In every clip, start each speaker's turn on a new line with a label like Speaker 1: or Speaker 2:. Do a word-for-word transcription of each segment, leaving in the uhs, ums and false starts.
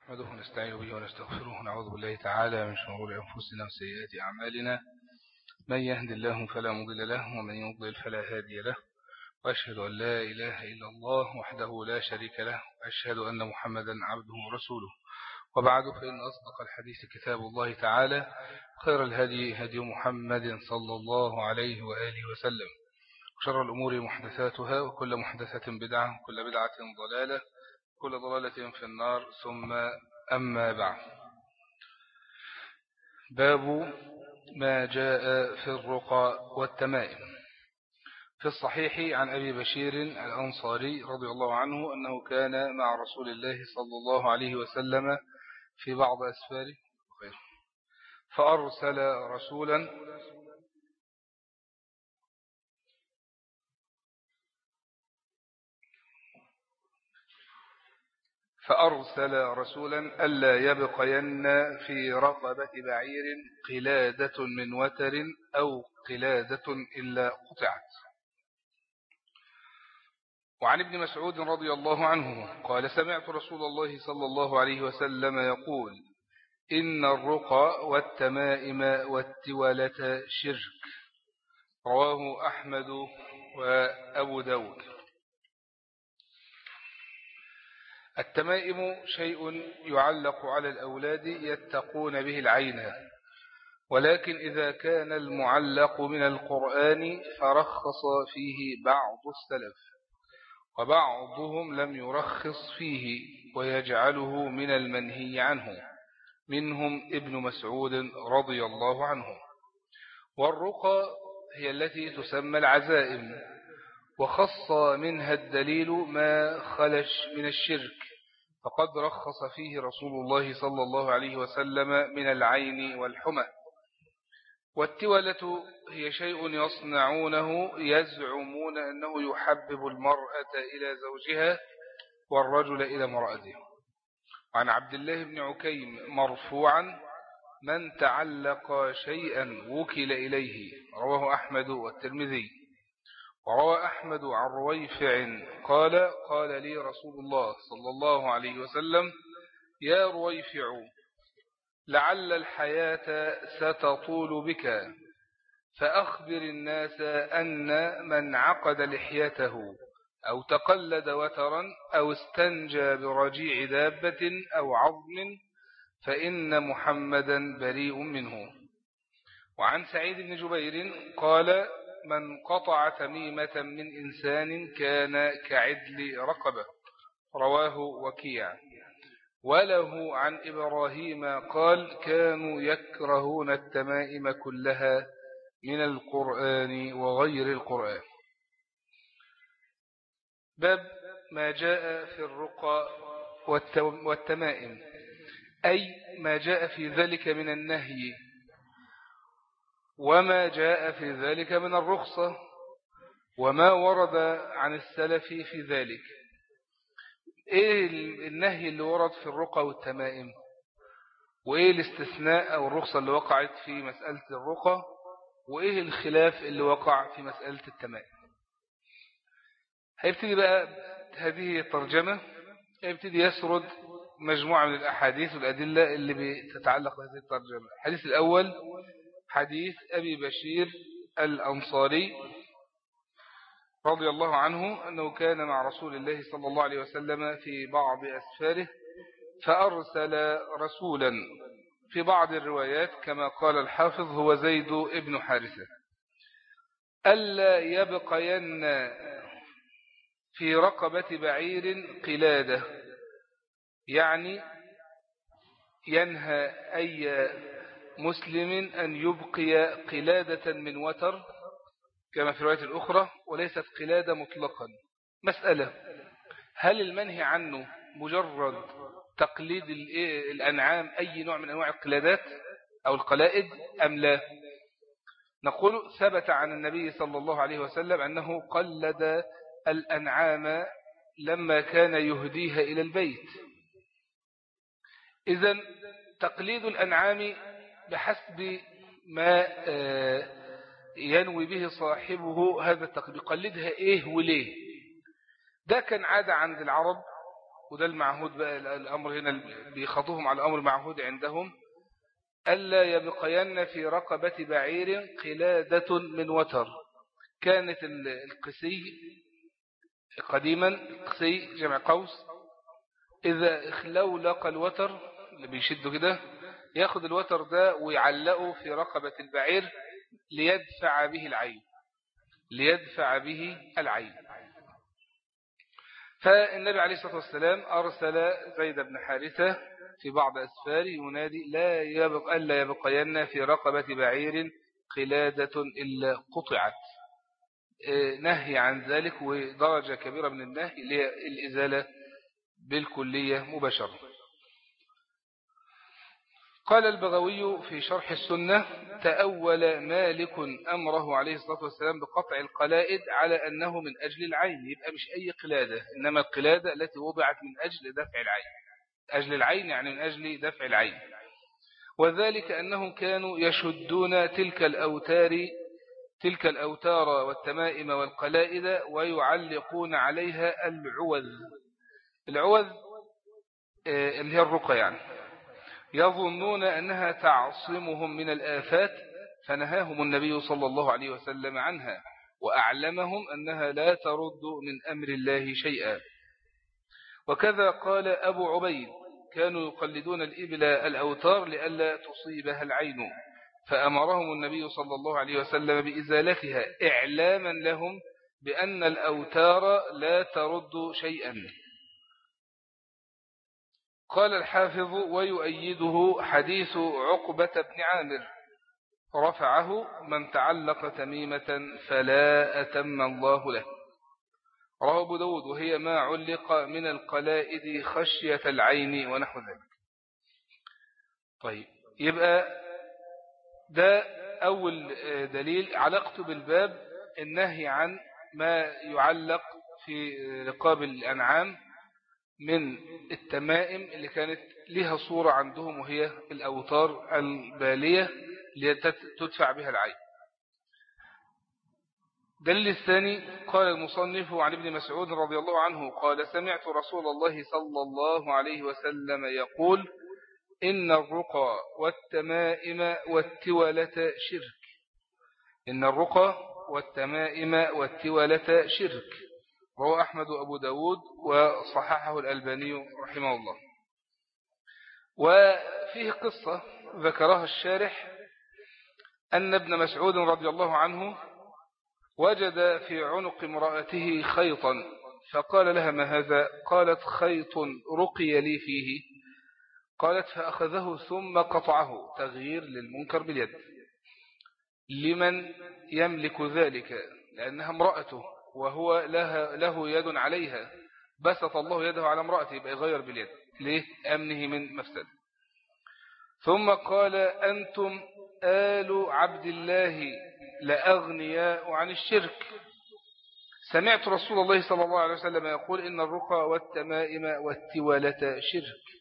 Speaker 1: نحمده ونستعين به ونستغفره ونعوذ بالله تعالى من شرور أنفسنا وسيئات أعمالنا. من يهد الله فلا مضل له ومن يضلل فلا هادي له، وأشهد أن لا إله إلا الله وحده لا شريك له، وأشهد أن محمدا عبده ورسوله. وبعد، فإن أصدق الحديث كتاب الله تعالى، خير الهدي هدي محمد صلى الله عليه وآله وسلم، وشر الأمور محدثاتها، وكل محدثة بدعة، وكل بدعة ضلالة، كل ضلالة في النار. ثم أما بعد، باب ما جاء في الرقى والتمائم. في الصحيح عن أبي بشير الأنصاري رضي الله عنه أنه كان مع رسول الله صلى الله عليه وسلم في بعض أسفاره فأرسل رسولا فأرسل رسولا ألا يبقين في رقبة بعير قلادة من وتر أو قلادة إلا قطعت. وعن ابن مسعود رضي الله عنه قال: سمعت رسول الله صلى الله عليه وسلم يقول: إن الرقى والتمائم والتولة شرك. رواه أحمد وأبو داود. التمائم شيء يعلق على الأولاد يتقون به العين، ولكن إذا كان المعلق من القرآن فرخص فيه بعض السلف، وبعضهم لم يرخص فيه ويجعله من المنهي عنه، منهم ابن مسعود رضي الله عنه. والرقى هي التي تسمى العزائم، وخص منها الدليل ما خلش من الشرك، فقد رخص فيه رسول الله صلى الله عليه وسلم من العين والحمى. والتولة هي شيء يصنعونه يزعمون أنه يحبب المرأة إلى زوجها والرجل إلى امرأته. عن عبد الله بن عكيم مرفوعا: من تعلق شيئا وكل إليه. رواه أحمد والترمذي. وروى أحمد عن رويفع قال: قال لي رسول الله صلى الله عليه وسلم: يا رويفع، لعل الحياة ستطول بك، فأخبر الناس أن من عقد لحيته أو تقلد وترا أو استنجى برجيع دابة أو عظم فإن محمدا بريء منه. وعن سعيد بن جبير قال: من قطع تميمة من إنسان كان كعدل رقبة. رواه وكيع. وله عن إبراهيم قال: كانوا يكرهون التمائم كلها من القرآن وغير القرآن. باب ما جاء في الرقى والتمائم، أي ما جاء في ذلك من النهي، وما جاء في ذلك من الرخصة، وما ورد عن السلف في ذلك. ايه النهي اللي ورد في الرقى والتمائم، وايه الاستثناء او الرخصة اللي وقعت في مسألة الرقى، وايه الخلاف اللي وقع في مسألة التمائم. هيبتدي بقى هذه الترجمة، هيبتدي يسرد مجموعة من الأحاديث والأدلة اللي بتتعلق بهذه الترجمة. الحديث الأول حديث أبي بشير الأنصاري رضي الله عنه أنه كان مع رسول الله صلى الله عليه وسلم في بعض أسفاره فأرسل رسولا، في بعض الروايات كما قال الحافظ هو زيد ابن حارثة، ألا يبقين في رقبة بعير قلادة، يعني ينهى أي مسلم أن يبقي قلادة من وتر كما في الرواية الأخرى، وليست قلادة مطلقا. مسألة: هل المنهي عنه مجرد تقليد الأنعام أي نوع من أنواع القلادات أو القلائد أم لا؟ نقول: ثبت عن النبي صلى الله عليه وسلم أنه قلد الأنعام لما كان يهديها إلى البيت. إذن تقليد الأنعام بحسب ما ينوي به صاحبه هذا التقليد، يقلدها إيه وليه. ده كان عادة عند العرب وده المعهود بقى الأمر هنا بيخطوهم على الأمر المعهود عندهم، ألا يبقين في رقبة بعير قلادة من وتر. كانت القسي قديما، القسي جمع قوس، إذا اخلولق الوتر اللي بيشده كده ياخد الوتر ده ويعلقه في رقبة البعير ليدفع به العين، ليدفع به العين. فالنبي عليه الصلاة والسلام أرسل زيد بن حارثة في بعض أسفاره ينادي لا يبق ألا يبقين في رقبة بعير قلادة إلا قطعت، نهي عن ذلك، ودرجة كبيرة من النهي للإزالة بالكلية مباشرة. قال البغوي في شرح السنة: تأول مالك أمره عليه الصلاة والسلام بقطع القلائد على أنه من أجل العين، يبقى مش أي قلادة، إنما القلادة التي وضعت من أجل دفع العين، أجل العين يعني من أجل دفع العين. وذلك أنهم كانوا يشدون تلك الأوتار تلك الأوتار والتمائم والقلائد ويعلقون عليها العوذ. العوذ اللي هي الرقى يعني، يظنون أنها تعصمهم من الآفات، فنهاهم النبي صلى الله عليه وسلم عنها وأعلمهم أنها لا ترد من أمر الله شيئا. وكذا قال أبو عبيد: كانوا يقلدون الإبل الأوتار لئلا تصيبها العين، فأمرهم النبي صلى الله عليه وسلم بإزالتها إعلاما لهم بأن الأوتار لا ترد شيئا. قال الحافظ: ويؤيده حديث عقبة بن عامر رفعه: من تعلق تميمة فلا أتم الله له. رواه أبو داود: وهي ما علق من القلائد خشية العين ونحو ذلك. طيب، يبقى ده أول دليل علاقته بالباب، النهي عن ما يعلق في رقاب الأنعام من التمائم اللي كانت لها صورة عندهم، وهي الأوتار البالية لتدفع بها العين. دليل الثاني: قال المصنف عن ابن مسعود رضي الله عنه قال: سمعت رسول الله صلى الله عليه وسلم يقول: إن الرقى والتمائم والتولة شرك. إن الرقى والتمائم والتولة شرك. رواه أحمد وأبو داود وصححه الألباني رحمه الله. وفيه قصة ذكرها الشارح أن ابن مسعود رضي الله عنه وجد في عنق امرأته خيطا، فقال لها: ما هذا؟ قالت: خيط رقي لي فيه. قالت: فأخذه ثم قطعه، تغيير للمنكر باليد. لمن يملك ذلك؟ لأنها امرأته وهو لها له يد عليها، بسط الله يده على امرأته، يبقى يغير باليد ليه؟ أمنه من مفسد. ثم قال: أنتم آل عبد الله لأغنياء عن الشرك. سمعت رسول الله صلى الله عليه وسلم يقول: إن الرقى والتمائم والتولة شرك.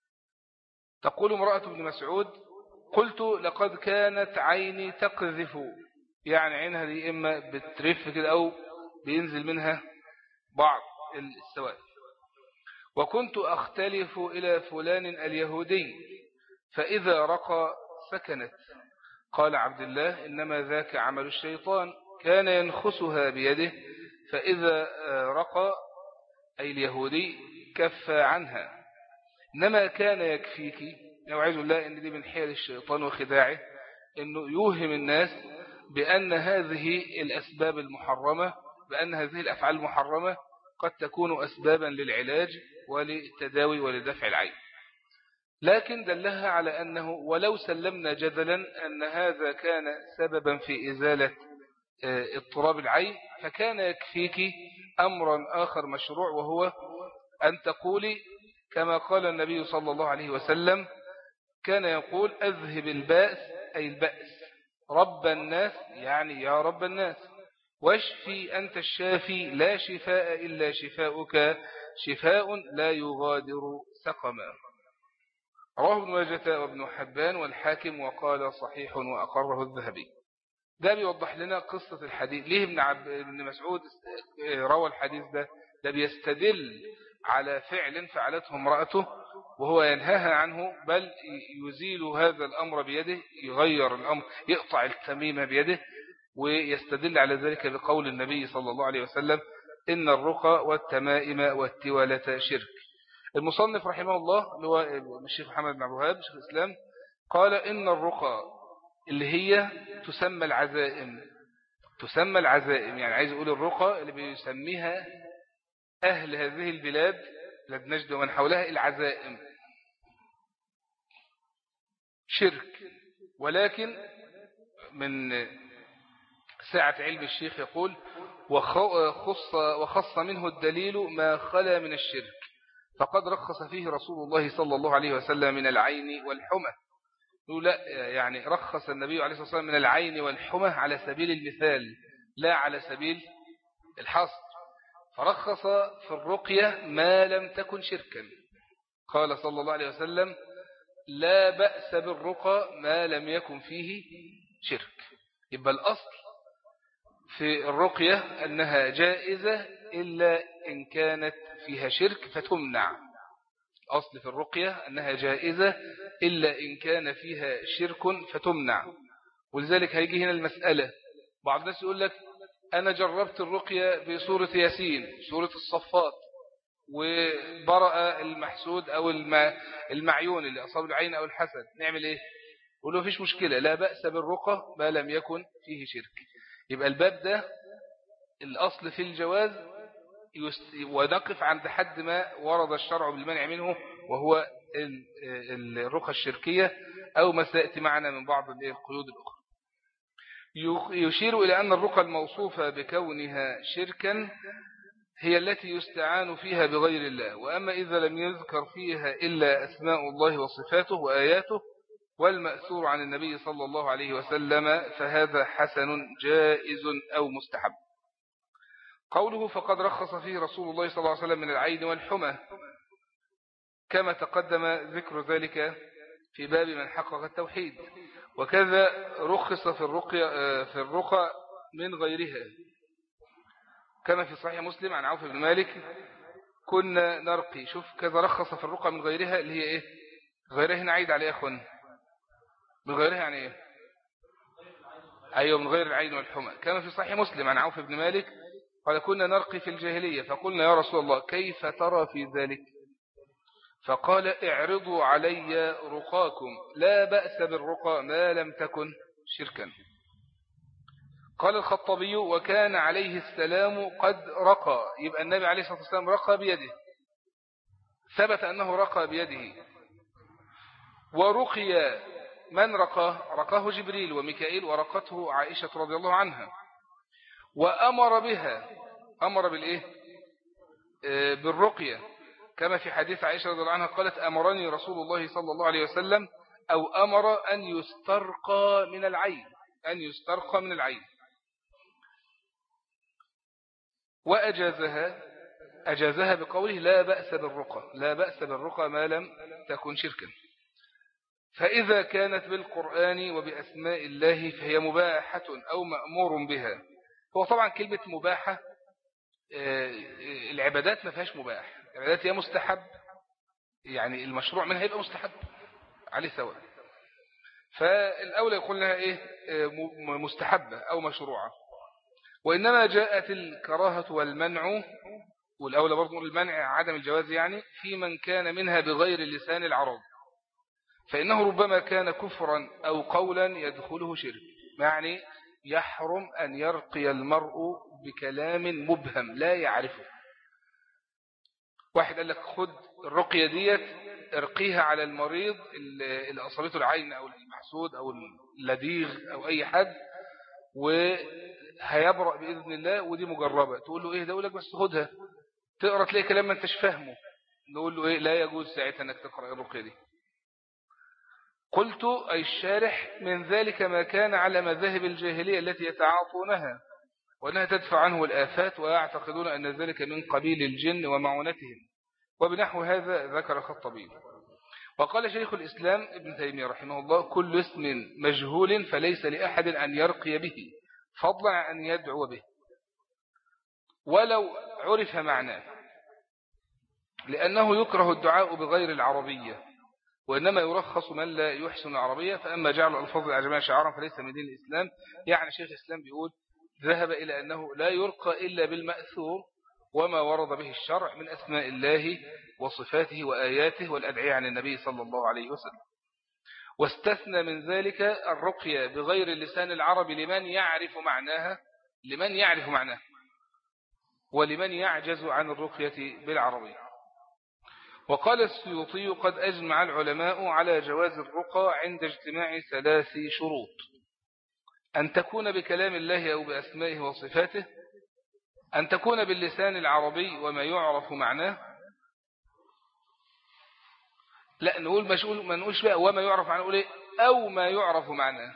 Speaker 1: تقول امرأة ابن مسعود: قلت: لقد كانت عيني تقذف، يعني عينها دي إما بترف كده أو بينزل منها بعض السواد، وكنت أختلف إلى فلان اليهودي فإذا رقى سكنت. قال عبد الله: إنما ذاك عمل الشيطان، كان ينخسها بيده، فإذا رقى أي اليهودي كف عنها. إنما كان يكفيك، نوعيذ الله إن دي من حيل الشيطان وخداعه، إنه يوهم الناس بأن هذه الأسباب المحرمة، بأن هذه الأفعال المحرمة قد تكون أسبابا للعلاج وللتداوي ولدفع العين. لكن دلها على أنه ولو سلمنا جدلا أن هذا كان سببا في إزالة اضطراب العين، فكان يكفيك أمرا آخر مشروع، وهو أن تقولي كما قال النبي صلى الله عليه وسلم، كان يقول: أذهب البأس أي البأس، رب الناس يعني يا رب الناس، واشفي أنت الشافي، لا شفاء إلا شفاؤك، شفاء لا يغادر سقما. رواه ابن ماجه وابن حبان والحاكم وقال صحيح وأقره الذهبي. ده بيوضح لنا قصة الحديث. ليه ابن, عب... ابن مسعود روى الحديث ده؟ ده بيستدل على فعل فعلته امرأته وهو ينهاها عنه، بل يزيل هذا الأمر بيده، يغير الأمر، يقطع التميمة بيده، ويستدل على ذلك بقول النبي صلى الله عليه وسلم إن الرقى والتمائم والتوالة شرك. المصنف رحمه الله اللي هو الشيخ محمد بن عبد الوهاب شيخ الإسلام قال إن الرقى اللي هي تسمى العزائم، تسمى العزائم يعني عايز يقول الرقى اللي بيسميها أهل هذه البلاد بلاد نجد ومن حولها العزائم شرك. ولكن من سعة علم الشيخ يقول وخص, وخص منه الدليل ما خلا من الشرك، فقد رخص فيه رسول الله صلى الله عليه وسلم من العين والحمى. لا يعني رخص النبي عليه الصلاة والسلام من العين والحمى على سبيل المثال لا على سبيل الحصر، فرخص في الرقية ما لم تكن شركا. قال صلى الله عليه وسلم لا بأس بالرقى ما لم يكن فيه شرك. يبقى الأصل في الرقية أنها جائزة إلا إن كانت فيها شرك فتمنع. أصل في الرقية أنها جائزة إلا إن كان فيها شرك فتمنع. ولذلك هيجي هنا المسألة، بعض الناس يقول لك أنا جربت الرقية بسورة ياسين، سورة الصفات، وبرأ المحسود أو المعيون اللي أصاب العين أو الحسد، نعمل إيه؟ يقول له فيش مشكلة، لا بأس بالرقى ما لم يكن فيه شرك. يبقى الباب ده الأصل في الجواز، ونقف عند حد ما ورد الشرع بالمنع منه وهو الرقى الشركية أو ما سيأتي معنا من بعض القيود الأخرى. يشير إلى أن الرقى الموصوفة بكونها شركا هي التي يستعان فيها بغير الله، وأما إذا لم يذكر فيها إلا أسماء الله وصفاته وآياته والمأثور عن النبي صلى الله عليه وسلم فهذا حسن جائز أو مستحب. قوله فقد رخص فيه رسول الله صلى الله عليه وسلم من العين والحمى كما تقدم ذكر ذلك في باب من حقق التوحيد، وكذا رخص في الرقية في الرقى من غيرها كما في صحيح مسلم عن عوف بن مالك كنا نرقي. شوف كذا رخص في الرقى من غيرها اللي هي ايه؟ غيرها هنا عيد عليه يا اخوان، من غيرها يعني ايه؟ ايوه من غير العين والحمى. كما في صحيح مسلم عن عوف بن مالك قال كنا نرقي في الجاهلية فقلنا يا رسول الله كيف ترى في ذلك؟ فقال اعرضوا علي رقاكم لا بأس بالرقى ما لم تكن شركا. قال الخطبي وكان عليه السلام قد رقى، يبقى النبي عليه الصلاة والسلام رقى بيده، ثبت أنه رقى بيده. ورقي من رقاه؟ رقاه جبريل وميكائيل ورقته عائشة رضي الله عنها، وأمر بها، أمر بالإيه؟ آه بالرقية، كما في حديث عائشة رضي الله عنها قالت أمرني رسول الله صلى الله عليه وسلم أو أمر أن يسترقى من العين، أن يسترقى من العين. وأجازها، أجازها بقوله لا بأس بالرقى، لا بأس بالرقى ما لم تكن شركا. فإذا كانت بالقرآن وبأسماء الله فهي مباحة أو مأمور بها. هو طبعا كلمة مباحة، العبادات ما فيهاش مباح، العبادات هي مستحب، يعني المشروع منها يبقى مستحب عليه سواء. فالأولى يقول لها إيه؟ مستحبة أو مشروعة. وإنما جاءت الكراهة والمنع، والأولى برضو المنع عدم الجواز يعني في من كان منها بغير لسان العرب، فإنه ربما كان كفرا أو قولا يدخله شرك، يعني يحرم أن يرقي المرء بكلام مبهم لا يعرفه. واحد قال لك خد الرقية ديت ارقيها على المريض اللي أصابته العين أو المحسود أو اللديغ أو أي حد وهيبرأ بإذن الله، ودي مجربة. تقول له إيه ده؟ يقول لك بس خدها، تقرأ تلاقي كلام ما انتش فاهمه، نقول له إيه؟ لا يجوز ساعتها أنك تقرأ الرقية دي. قلت أي الشارح من ذلك ما كان على مذاهب الجاهلية التي يتعاطونها وأنها تدفع عنه الآفات، ويعتقدون أن ذلك من قبيل الجن ومعونتهم، وبنحو هذا ذكر الخطبي. وقال شيخ الإسلام ابن تيمية رحمه الله كل اسم مجهول فليس لأحد أن يرقي به فضلا عن أن يدعو به ولو عرف معناه. لأنه يكره الدعاء بغير العربية، وإنما يرخص من لا يحسن العربية. فأما جعل الألفاظ الأعجمية شعارا فليس من دين الإسلام. يعني شيخ الإسلام بيقول ذهب إلى أنه لا يرقى إلا بالمأثور وما ورد به الشرع من أسماء الله وصفاته وآياته والأدعية عن النبي صلى الله عليه وسلم. واستثنى من ذلك الرقية بغير اللسان العربي لمن يعرف معناها لمن يعرف معناها ولمن يعجز عن الرقية بالعربية. وقال السيوطي قد أجمع العلماء على جواز الرقى عند اجتماع ثلاث شروط: أن تكون بكلام الله أو بأسمائه وصفاته، أن تكون باللسان العربي وما يعرف معناه. لا نقول مشغول ما نقولش بقى وما يعرف معناه، نقول إيه أو ما يعرف معناه.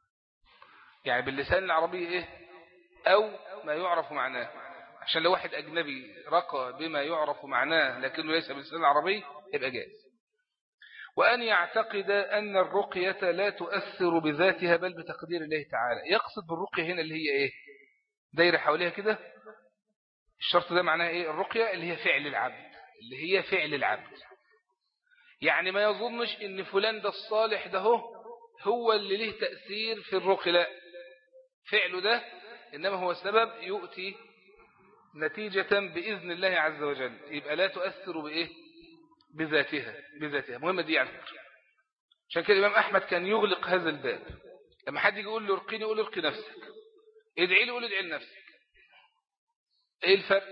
Speaker 1: يعني باللسان العربي إيه أو ما يعرف معناه، عشان لو واحد أجنبي رقى بما يعرف معناه لكنه ليس باللسان العربي يبقى جائز. وأن يعتقد أن الرقية لا تؤثر بذاتها بل بتقدير الله تعالى. يقصد بالرقية هنا اللي هي إيه دايرة حواليها كده. الشرط ده معناه إيه؟ الرقية اللي هي فعل العبد، اللي هي فعل العبد. يعني ما يظنش إن فلان ده الصالح ده هو, هو اللي له تأثير في الرقية، لا، فعله ده إنما هو سبب يؤتي نتيجة بإذن الله عز وجل، يبقى لا تؤثر بإيه بذاتها بذاتها مهمة دي على فكرة. عشان كده الإمام أحمد كان يغلق هذا الباب. لما حد يجي يقول له ارقيني يقول له ارقي نفسك، ادعي لي يقول له ادعي لنفسك. ايه الفرق؟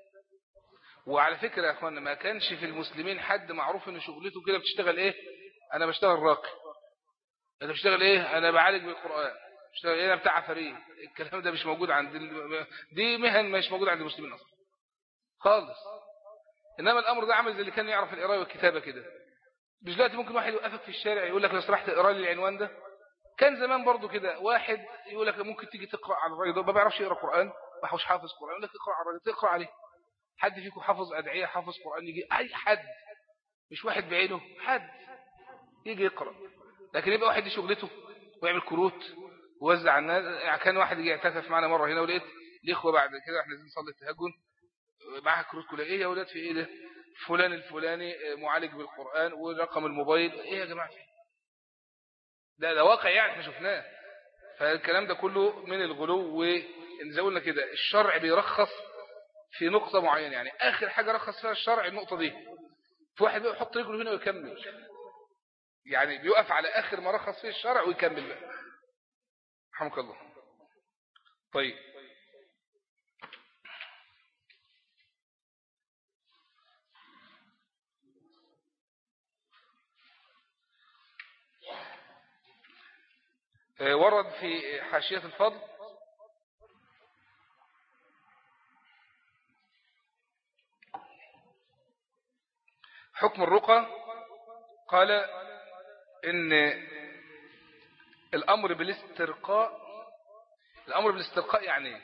Speaker 1: وعلى فكرة يا اخوانا ما كانش في المسلمين حد معروف ان شغلته كده بتشتغل ايه انا بشتغل راقي، انا بشتغل ايه انا بعالج بالقرآن، بشتغل ايه انا بتاع عفاريت. الكلام ده مش موجود عند ال... دي مهن مش موجود عند المسلمين اصلا خالص. انما الامر ده عامل زي اللي كان يعرف القراءه والكتابه كده. مش دلوقتي ممكن واحد يوقفك في الشارع يقول لك لو سمحت اقرا لي العنوان ده. كان زمان برضو كده واحد يقول لك ممكن تيجي تقرا على الراجل ده ما بيعرفش يقرا قرآن، ما هوش حافظ قرآن، يقول لك اقرا على الراجل تقرا عليه. حد فيكم حافظ ادعيه حافظ قرآن يجي اي حد مش واحد بعينه حد يجي يقرا. لكن يبقى واحد دي شغلته ويعمل كروت ووزع على الناس. يعني كان واحد يجي يعتكف معنا مره هنا ولقيت الاخوه بعد كده احنا نازلين نصلي التهجد معاها كروت كلها. ايه يا اولاد في ايه ده؟ فلان الفلاني معالج بالقرآن ورقم الموبايل. ايه يا جماعه ده ده واقع يعني احنا شفناه. فالكلام ده كله من الغلو. وزي قلنا كده الشرع بيرخص في نقطة معينة، يعني آخر حاجة رخص فيها الشرع النقطة دي. في واحد بقى يحط رجله هنا ويكمل، يعني بيقف على آخر ما رخص فيه الشرع ويكمل بقى. رحمك الله. طيب ورد في حاشية الفضل حكم الرقى. قال إن الأمر بالاسترقاء الأمر بالاسترقاء يعني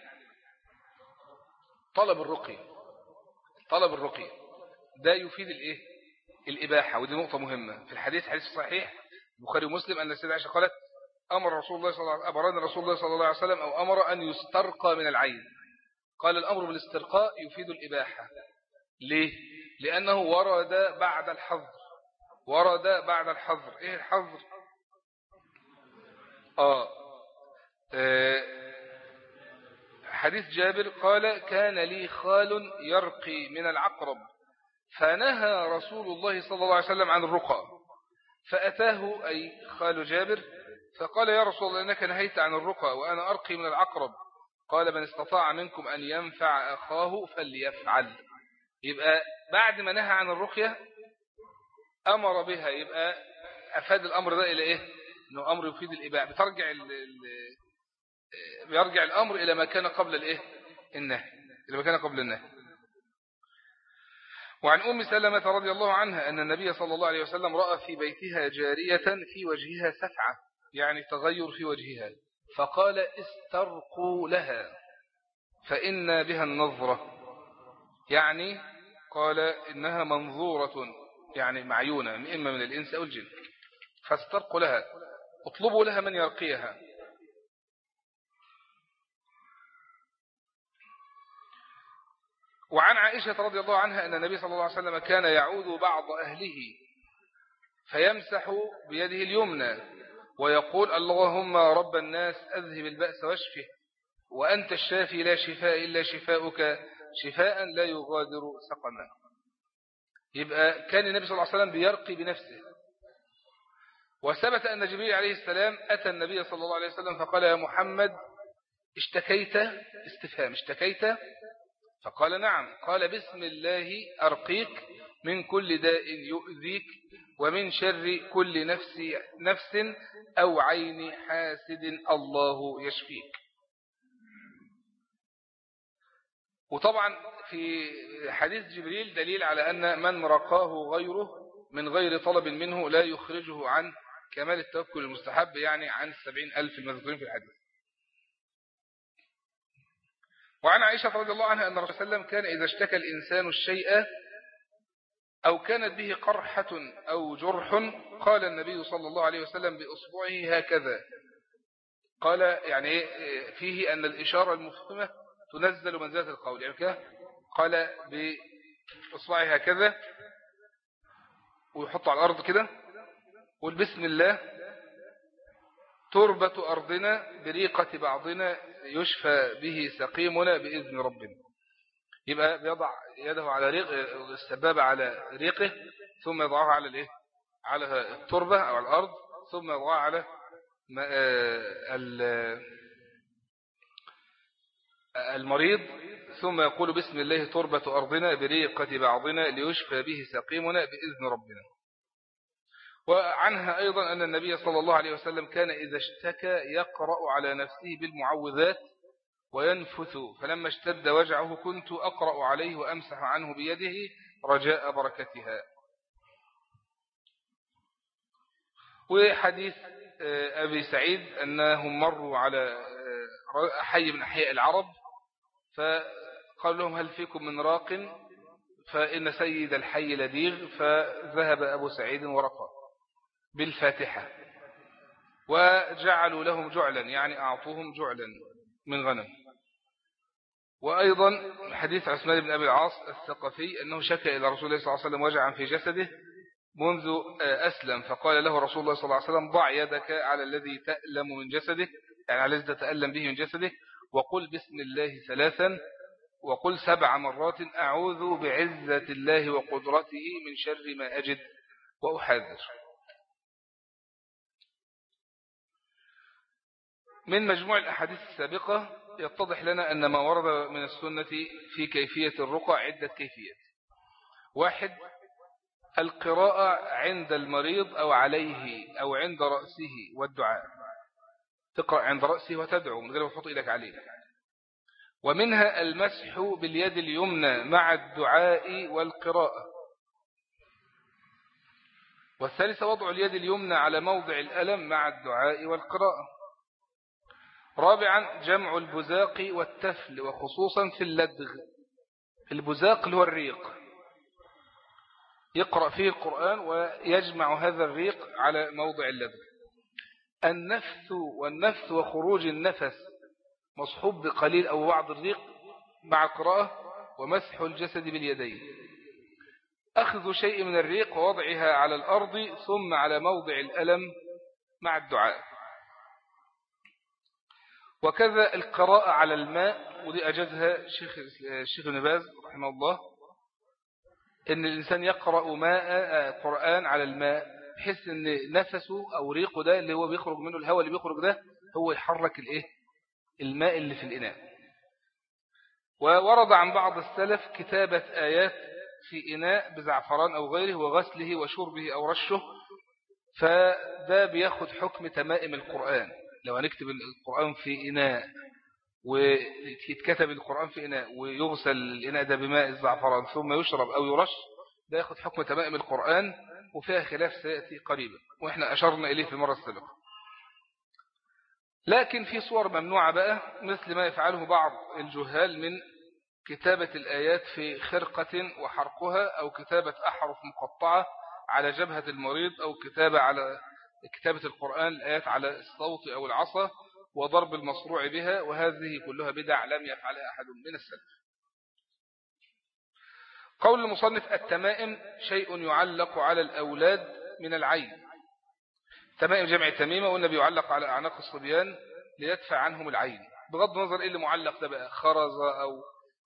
Speaker 1: طلب الرقية. طلب الرقية ده يفيد الإيه؟ الإباحة. ودي نقطة مهمة في الحديث، حديث صحيح البخاري ومسلم أن السيدة عائشة قالت أمر رسول الله صلى الله عليه وسلم أمرنا رسول الله صلى الله عليه وسلم أو أمر أن يسترقى من العين. قال الأمر بالاسترقاء يفيد الإباحة. ليه؟ لأنه ورد بعد الحظر. ورد بعد الحظر. إيه الحظر؟ آه. آه حديث جابر قال كان لي خال يرقي من العقرب فنهى رسول الله صلى الله عليه وسلم عن الرقى فأتاه أي خال جابر فقال يا رسول الله إنك نهيت عن الرقى وأنا أرقي من العقرب. قال من استطاع منكم أن ينفع أخاه فليفعل. يبقى بعد ما نهى عن الرقية أمر بها، يبقى أفاد الأمر ده إلى إيه؟ إنه أمر يفيد الإباحة. بترجع ال ال بيرجع الأمر إلى ما كان قبل الإيه؟ النهي، إلى ما كان قبل النهي. وعن أم سلمة رضي الله عنها أن النبي صلى الله عليه وسلم رأى في بيتها جارية في وجهها سفعة، يعني تغير في وجهها، فقال استرقوا لها فإن بها النظرة، يعني قال إنها منظورة يعني معيونة إما من الإنس أو الجن، فاسترقوا لها اطلبوا لها من يرقيها. وعن عائشة رضي الله عنها أن النبي صلى الله عليه وسلم كان يعود بعض أهله فيمسح بيده اليمنى ويقول اللهم رب الناس أذهب البأس واشفه وأنت الشافي لا شفاء إلا شفاؤك شفاء لا يغادر سقما. يبقى كان النبي صلى الله عليه وسلم بيرقي بنفسه. وثبت أن جبريل عليه السلام أتى النبي صلى الله عليه وسلم فقال يا محمد اشتكيت؟ استفهام اشتكيت؟ فقال نعم. قال بسم الله أرقيك من كل داء يؤذيك ومن شر كل نفس, نفس أو عين حاسد الله يشفيك. وطبعا في حديث جبريل دليل على أن من رقاه غيره من غير طلب منه لا يخرجه عن كمال التوكل المستحب، يعني عن السبعين ألف المذكورين في الحديث. وعن عائشة رضي الله عنها أن الرسول صلى الله عليه وسلم كان إذا اشتكى الإنسان الشيء أو كانت به قرحة أو جرح قال النبي صلى الله عليه وسلم بأصبعه هكذا. قال يعني فيه أن الإشارة المفهمة تنزل منزلة القول، يعني كده قال بأصبعه هكذا ويحط على الأرض كده قل بسم الله تربة أرضنا بريقة بعضنا يشفى به سقيمنا بإذن ربنا. يبقى بيضع يده على ريق السبابة على ريقه ثم يضعها على الايه على التربة أو على الأرض ثم يضعها على المريض ثم يقول بسم الله تربة أرضنا بريقة بعضنا ليشفى به سقيمنا بإذن ربنا. وعنها أيضا أن النبي صلى الله عليه وسلم كان إذا اشتكى يقرأ على نفسه بالمعوذات وينفث فلما اشتد وجعه كنت أقرأ عليه وأمسح عنه بيده رجاء بركتها. وحديث أبي سعيد أنهم مروا على حي من أحياء العرب فقال لهم هل فيكم من راق فإن سيد الحي لديغ فذهب أبو سعيد ورقى بالفاتحة وجعلوا لهم جعلا يعني أعطوهم جعلا من غنم. وأيضا حديث عثمان بن أبي العاص الثقفي أنه شكى إلى رسول الله صلى الله عليه وسلم وجعا في جسده منذ أسلم فقال له رسول الله صلى الله عليه وسلم ضع يدك على الذي تألم من جسده يعني على الذي تتألم به من جسده وقل بسم الله ثلاثا وقل سبع مرات أعوذ بعزة الله وقدرته من شر ما أجد وأحاذر. من مجموع الأحاديث السابقة يتضح لنا أن ما ورد من السنة في كيفية الرقى عدة كيفيات. واحد القراءة عند المريض أو عليه أو عند رأسه والدعاء تقرأ عند رأسه وتدعو من غير ما تحط إيدك عليه. ومنها المسح باليد اليمنى مع الدعاء والقراءة. والثالث وضع اليد اليمنى على موضع الألم مع الدعاء والقراءة. رابعا جمع البزاق والتفل وخصوصا في اللدغ. البزاق اللي هو الريق يقرأ فيه القرآن ويجمع هذا الريق على موضع اللدغ. النفث والنفث وخروج النفس مصحوب بقليل أو بعض الريق مع القراءة. ومسح الجسد باليدين. أخذ شيء من الريق ووضعها على الأرض ثم على موضع الألم مع الدعاء. وكذا القراءة على الماء ودي أجازها شيخ الشيخ ابن باز رحمه الله إن الإنسان يقرأ ماء قرآن على الماء بحيث إن نفسه أو ريقه ده اللي هو بيخرج منه الهواء اللي بيخرج ده هو يحرك الإيه الماء اللي في الإناء. وورد عن بعض السلف كتابة آيات في إناء بزعفران أو غيره وغسله وشربه أو رشه فده بياخد حكم تمائم القرآن. لو هنكتب القرآن في إناء ويتكتب القرآن في إناء ويغسل الإناء ده بماء الزعفران ثم يشرب أو يرش ده ياخد حكم تمائم القرآن وفيها خلاف سيأتي قريبا وإحنا أشرنا إليه في المرة السابقة. لكن في صور ممنوعة بقى مثل ما يفعله بعض الجهال من كتابة الآيات في خرقة وحرقها أو كتابة أحرف مقطعة على جبهة المريض أو كتابة على كتابة القرآن الآيات على الصوت أو العصا وضرب المصروع بها وهذه كلها بدع لم يفعلها أحد من السلف. قول المصنف: التمائم شيء يعلق على الأولاد من العين. تمائم جمع تميمة، والنبي يعلق على أعناق الصبيان ليدفع عنهم العين. بغض النظر إيه اللي معلق ده بقى، خرزة أو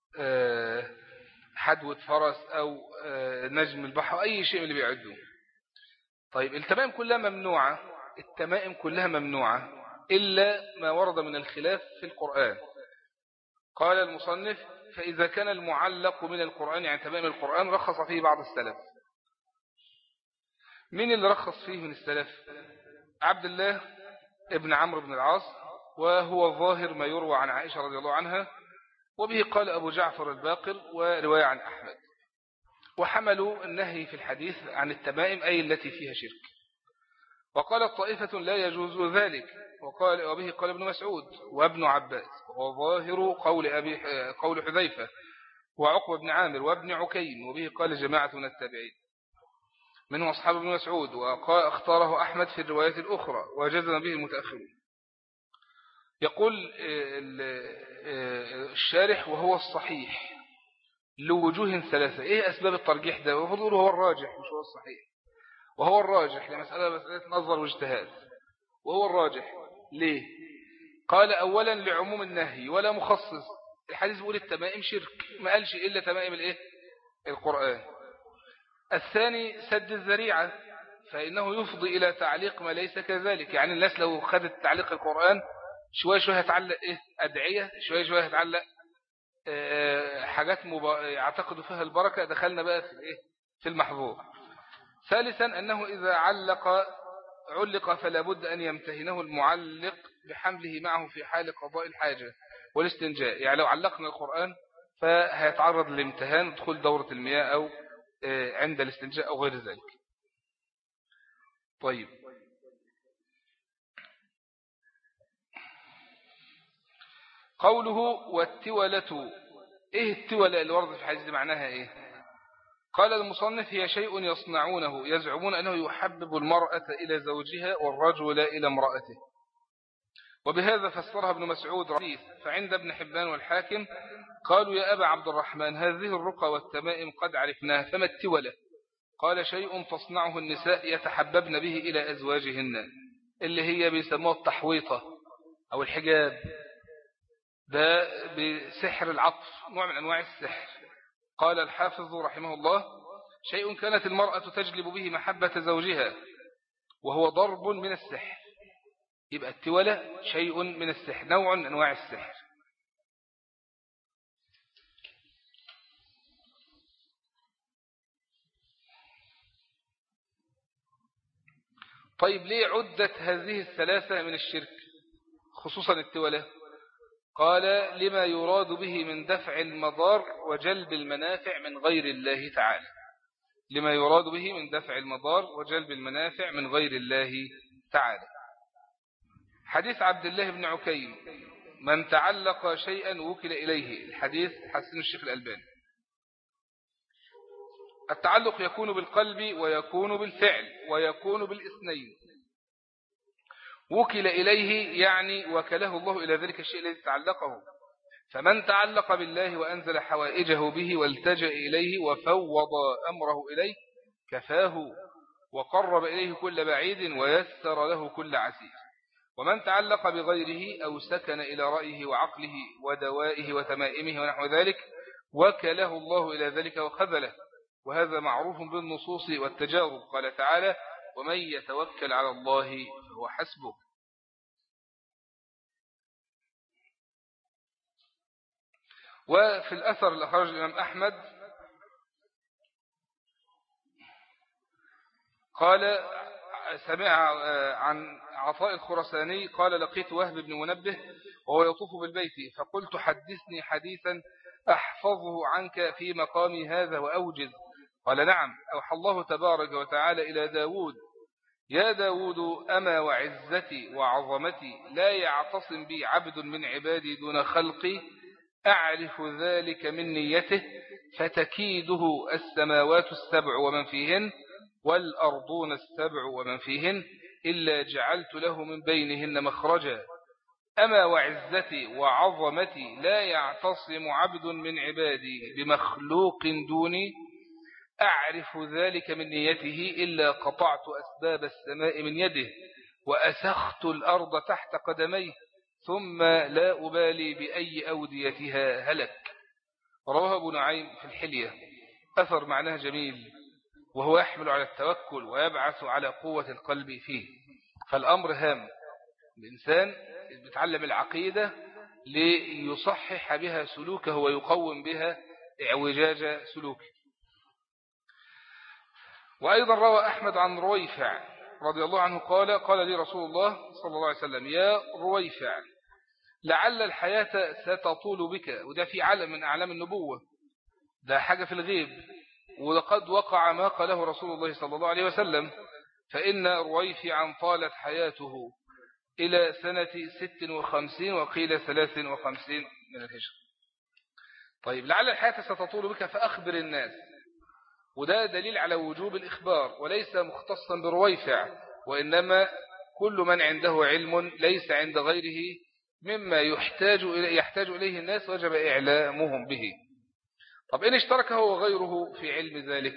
Speaker 1: حدوة فرس أو نجم البحر، أي شيء من اللي بيعدوه. طيب التمائم كلها ممنوعة، التمائم كلها ممنوعة إلا ما ورد من الخلاف في القرآن. قال المصنف: فإذا كان المعلق من القرآن يعني تمائم القرآن رخص فيه بعض السلف. مين اللي رخص فيه من السلف؟ عبد الله ابن عمرو بن العاص، وهو ظاهر ما يروى عن عائشة رضي الله عنها، وبه قال أبو جعفر الباقر ورواية عن أحمد. وحملوا النهي في الحديث عن التمائم أي التي فيها شرك. وقالت طائفة لا يجوز ذلك، وقال وبه قال ابن مسعود وابن عباس، وهو ظاهر قول, أبي قول حذيفة وعقبة بن عامر وابن عكيم، وبه قال جماعة من التابعين منهم أصحاب ابن مسعود، واختاره أحمد في الروايات الأخرى وجزم به المتأخرون. يقول الشارح: وهو الصحيح لوجوه ثلاثة. إيه أسباب الترجيح ده؟ وفضوله هو الراجح مش هو الصحيح. وهو الراجح لمسألة مسألة نظر واجتهاد، وهو الراجح ليه؟ قال: أولا لعموم النهي ولا مخصص. الحديث بيقول التمائم شرك، ما قالش إلا تمائم الإيه؟ القرآن. الثاني سد الذريعة، فإنه يفضي إلى تعليق ما ليس كذلك. يعني الناس لو خدت تعليق القرآن شوية شوية هتعلق إيه؟ أدعية، شوية شوية هتعلق أه حاجات مبا... يعتقدوا فيها البركة، دخلنا بقى في الإيه؟ في المحظور. ثالثا أنه إذا علق علق فلا بد أن يمتهنه المعلق بحمله معه في حال قضاء الحاجة والاستنجاء. يعني لو علقنا القرآن فهيتعرض للامتهان، دخول دورة المياه أو عند الاستنجاء أو غير ذلك. طيب، قوله والتولة، إيه التولة اللي ورد في الحديث معناها إيه؟ قال المصنف: هي شيء يصنعونه يزعمون أنه يحبب المرأة إلى زوجها والرجل إلى امرأته. وبهذا فسرها ابن مسعود رحيث. فعند ابن حبان والحاكم قالوا: يا أبا عبد الرحمن، هذه الرقى والتمائم قد عرفناها، فما التولة؟ قال: شيء تصنعه النساء يتحببن به إلى أزواجهن، اللي هي بيسموه التحويطة أو الحجاب، ده بسحر العطف، نوع من أنواع السحر. قال الحافظ رحمه الله: شيء كانت المرأة تجلب به محبة زوجها، وهو ضرب من السحر. يبقى التولة شيء من السحر، نوع من أنواع السحر. طيب، ليه عدت هذه الثلاثة من الشرك خصوصا التولة؟ قال: لما يراد به من دفع المضار وجلب المنافع من غير الله تعالى. لما يراد به من دفع المضار وجلب المنافع من غير الله تعالى. حديث عبد الله بن عكيم: من تعلق شيئا وكل إليه. الحديث حسن الشيخ الألباني. التعلق يكون بالقلب ويكون بالفعل ويكون بالاثنين. وكل إليه يعني وكله الله إلى ذلك الشيء الذي تعلقه. فمن تعلق بالله وأنزل حوائجه به والتجأ إليه وفوض أمره إليه كفاه وقرب إليه كل بعيد ويسر له كل عسير. ومن تعلق بغيره أو سكن إلى رأيه وعقله ودوائه وتمائمه ونحو ذلك وكله الله إلى ذلك وخذله. وهذا معروف بالنصوص والتجارب. قال تعالى: ومن يتوكل على الله فهو حسبه. وفي الأثر اللي أخرج الإمام أحمد قال: سمع عن عطاء الخرساني قال: لقيت وهب بن منبه وهو يطوف بالبيت، فقلت: حدثني حديثا أحفظه عنك في مقامي هذا وأوجز. قال: نعم. أوحى الله تبارك وتعالى إلى داود: يا داود، أما وعزتي وعظمتي لا يعتصم بي عبد من عبادي دون خلقي، أعرف ذلك من نيته، فتكيده السماوات السبع ومن فيهن والأرضون السبع ومن فيهن إلا جعلت له من بينهن مخرجا. أما وعزتي وعظمتي لا يعتصم عبد من عبادي بمخلوق دوني أعرف ذلك من نيته إلا قطعت أسباب السماء من يده وأسخت الأرض تحت قدميه ثم لا أبالي بأي أوديتها هلك. رواه أبو نعيم في الحلية. أثر معناه جميل، وهو يحمل على التوكل ويبعث على قوة القلب فيه. فالأمر هام، الإنسان بيتعلم العقيدة ليصحح بها سلوكه ويقوم بها اعوجاج سلوكه. وأيضا روى أحمد عن رويفع رضي الله عنه قال قال لي رسول الله صلى الله عليه وسلم: يا رويفع، لعل الحياة ستطول بك. وده في علم من أعلام النبوة، ده حاجة في الغيب، ولقد وقع ما قاله رسول الله صلى الله عليه وسلم: فإن رويفعا طالت حياته إلى سنة ست وخمسين وقيل ثلاث وخمسين من الهجرة. طيب، لعل الحياة ستطول بك فأخبر الناس. وده دليل على وجوب الإخبار، وليس مختصا برويفع، وإنما كل من عنده علم ليس عند غيره مما يحتاج إليه, يحتاج إليه الناس وجب إعلامهم به. طب إن اشترك هو وغيره في علم ذلك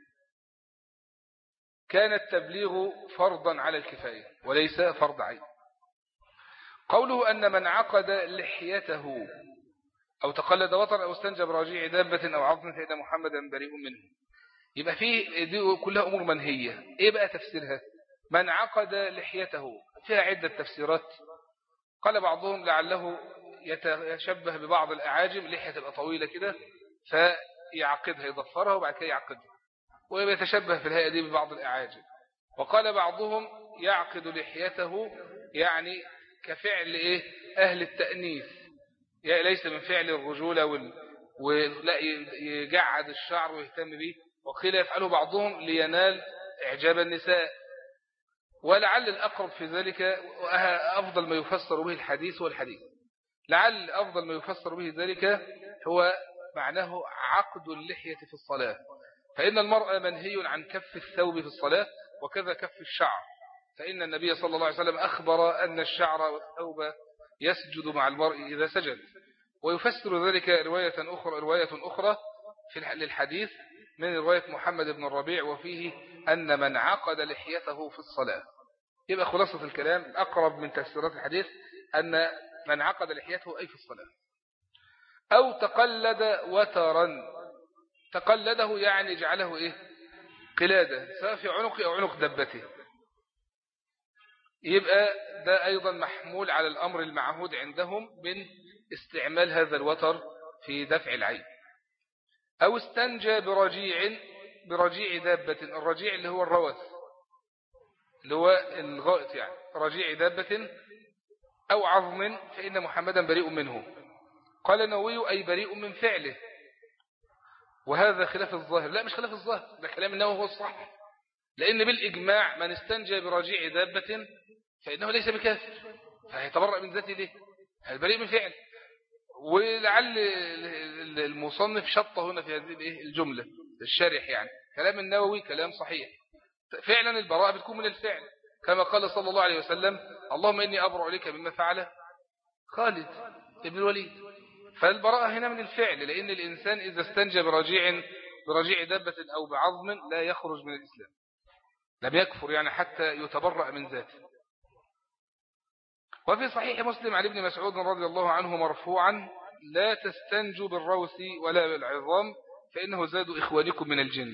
Speaker 1: كان التبليغ فرضا على الكفاية وليس فرض عين. قوله أن من عقد لحيته أو تقلد وطر أو استنجى براجيع دابة أو عظم فإن محمدا بريء منه. يبقى فيه دي كلها أمور منهية. إيه بقى تفسيرها؟ من عقد لحيته فيها عدة تفسيرات. قال بعضهم لعله يتشبه ببعض الأعاجم، لحية تبقى طويلة كده فيعقدها يضفرها وبعد كده يعقدها، ويتشبه في الهيئة دي ببعض الأعاجم. وقال بعضهم يعقد لحيته يعني كفعل إيه أهل التأنيث، يعني ليس من فعل الرجولة وال... ولا يجعد الشعر ويهتم به. وقيل يفعله بعضهم لينال إعجاب النساء. ولعل الأقرب في ذلك أفضل ما يفسر به الحديث والحديث لعل أفضل ما يفسر به ذلك هو معناه عقد اللحية في الصلاة، فإن المرأة منهي عن كف الثوب في الصلاة وكذا كف الشعر، فإن النبي صلى الله عليه وسلم أخبر أن الشعر والثوب يسجد مع المرء إذا سجد. ويفسر ذلك رواية أخرى رواية أخرى في للحديث من رواية محمد بن الربيع وفيه أن من عقد لحيته في الصلاة. يبقى خلاصة الكلام الأقرب من تفسيرات الحديث أن من عقد لحيته أي في الصلاة. أو تقلد وترا، تقلده يعني جعله إيه قلادة سواء في عنق أو عنق دبته، يبقى ده أيضا محمول على الأمر المعهود عندهم من استعمال هذا الوتر في دفع العين. أو استنجى برجيع برجيع دابة، الرجيع اللي هو الروث اللي هو الغائط يعني رجيع دابة أو عظم فإن محمدا بريء منه. قال النووي أي بريء من فعله، وهذا خلاف الظاهر. لا مش خلاف الظاهر، ده كلام النووي هو الصح، لأن بالإجماع من استنجى برجيع دابة فإنه ليس بكافر، فهيتبرأ من ذاته ليه؟ البريء من فعل. ولعل المصنف شطه هنا في هذه الجملة الشارح، يعني كلام النووي كلام صحيح، فعلا البراءة بتكون من الفعل كما قال صلى الله عليه وسلم: اللهم إني أبرأ إليك مما فعل خالد ابن الوليد. فالبراءة هنا من الفعل، لأن الإنسان إذا استنجى برجيع برجيع دابة أو بعظم لا يخرج من الإسلام، لم يكفر يعني حتى يتبرأ من ذاته. وفي صحيح مسلم عن ابن مسعود رضي الله عنه مرفوعا: لا تستنجوا بالروث ولا بالعظام فإنه زاد إخوانكم من الجن.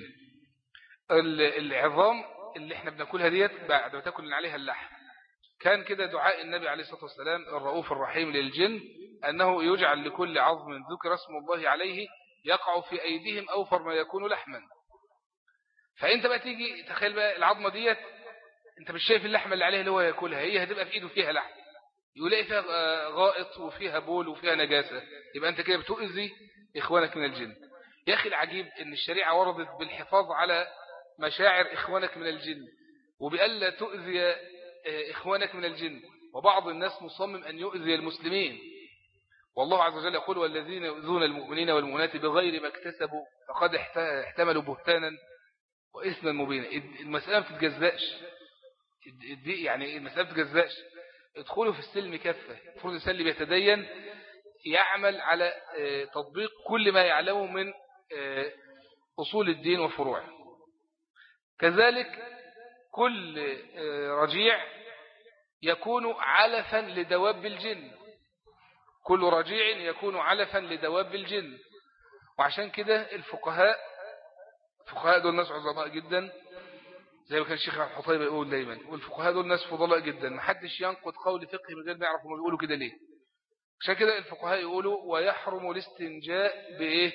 Speaker 1: العظام اللي احنا بناكلها ديت بعد ما تاكل عليها اللحم، كان كده دعاء النبي عليه الصلاة والسلام الرؤوف الرحيم للجن أنه يجعل لكل عظم ذكر اسم الله عليه يقع في أيديهم أوفر ما يكون لحما. فأنت بقى تيجي تخيل بقى العظمة ديت أنت مش شايف اللحمة اللي عليها اللي هو يأكلها، هي هتبقى في إيده فيها لحم، يلاقي فيها غائط وفيها بول وفيها نجاسة، يبقى أنت كده بتؤذي إخوانك من الجن. يا أخي العجيب أن الشريعة وردت بالحفاظ على مشاعر إخوانك من الجن وبألا تؤذي إخوانك من الجن، وبعض الناس مصمم أن يؤذي المسلمين. والله عز وجل يقول: والذين يؤذون المؤمنين والمؤمنات بغير ما اكتسبوا فقد احتملوا بهتانا وإثما مبينا. المسألة ما بتتجزأش، يعني المسألة ما بتتجزأش. ادخلوا في السلم كافة. المفروض الإنسان اللي بيتدين يعمل على تطبيق كل ما يعلمه من أصول الدين وفروعه. كذلك كل رجيع يكون علفا لدواب الجن، كل رجيع يكون علفا لدواب الجن. وعشان كده الفقهاء الفقهاء دول ناس عظماء جدا، زي ما كان الشيخ الحطيبي يقول دايما، والفقهاء دول ناس فضلاء جدا، محدش ينقض قول فقهي من غير ما يعرف هم بيقولوا كده ليه. عشان كده الفقهاء يقولوا ويحرم الاستنجاء بايه؟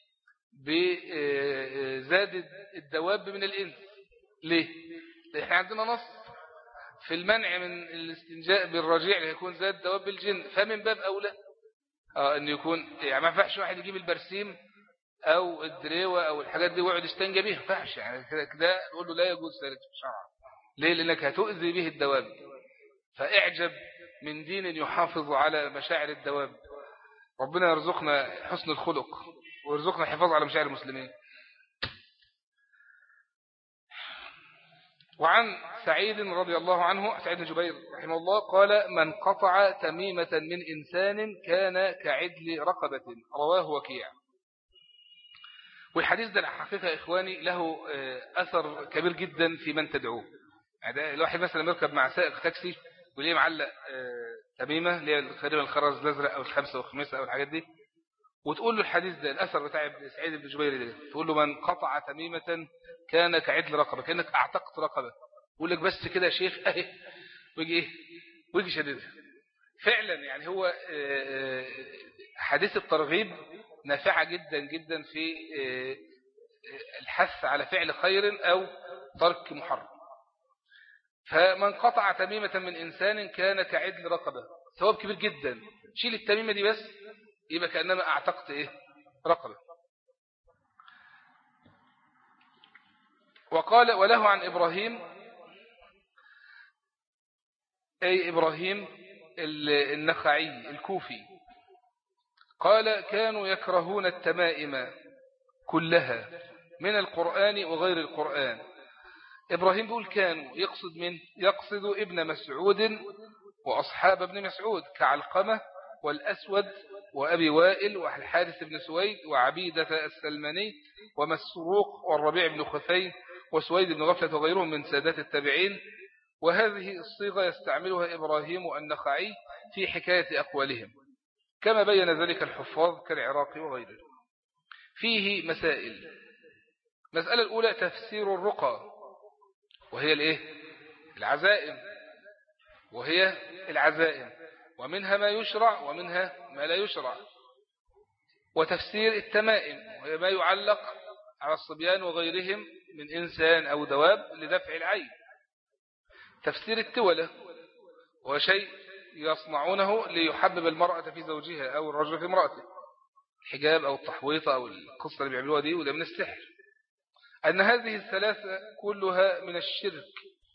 Speaker 1: بزاد الدواب من الانس. ليه؟ لأن احنا عندنا نص في المنع من الاستنجاء بالرجيع ليكون زاد دواب الجن، فمن باب اولى اه ان يكون يعني ما ينفعش واحد يجيب البرسيم او الدريوه او الحاجات دي ويقعد يستنجى بيها، ما ينفعش يعني كده كده نقول له لا يجوز ذلك شرعا. ليه؟ لانك هتؤذي به الدواب. فاعجب من دين يحافظ على مشاعر الدواب. ربنا يرزقنا حسن الخلق ويرزقنا الحفاظ على مشاعر المسلمين. وعن سعيد رضي الله عنه، سعيد بن جبير رحمه الله، قال من قطع تميمة من إنسان كان كعدل رقبة، رواه وكيع. والحديث ده حقيقة إخواني له أثر كبير جدا في من تدعوه. يعني الواحد مثلا يركب مع سائق تاكسي وليه معلق تميمة اللي هي تقريبا الخرز الأزرق أو الخمسة والخميسة أو الحاجات دي، وتقول له الحديث ده الأثر بتاع سعيد بن جبير ده، تقول له من قطع تميمة كان كعدل رقبة، كأنك أعتقت رقبة. يقول لك بس كده يا شيخ أهي، ويجي إيه ويجي شديدها. فعلا يعني هو حديث الترغيب نافعة جدا جدا في الحث على فعل خير أو ترك محرم. فمن قطع تميمة من إنسان كان كعدل رقبة، ثواب كبير جدا. شيل التميمة دي بس يبقى كأنما أعتقت إيه رقبة. وقال وله عن إبراهيم، أي إبراهيم النخعي الكوفي، قال كانوا يكرهون التمائم كلها من القرآن وغير القرآن. إبراهيم بيقول كانوا، يقصد من يقصد ابن مسعود وأصحاب ابن مسعود كعلقمة والأسود وأبي وائل والحارث بن سويد وعبيدة السلماني ومسروق والربيع بن خثيم وسويد بن غفلة وغيرهم من سادات التابعين. وهذه الصيغة يستعملها إبراهيم النخعي في حكاية أقوالهم، كما بين ذلك الحفاظ كالعراقي وغيره. فيه مسائل. مسألة الأولى تفسير الرقى، وهي الإيه؟ العزائم، وهي العزائم ومنها ما يشرع ومنها ما لا يشرع. وتفسير التمائم، وهي ما يعلق على الصبيان وغيرهم من إنسان أو دواب لدفع العين. تفسير التولة، وهو شيء يصنعونه ليحبب المرأة في زوجها أو الرجل في امرأته، الحجاب أو التحويطة أو القصة اللي بيعملوها دي، وده من السحر. أن هذه الثلاثة كلها من الشرك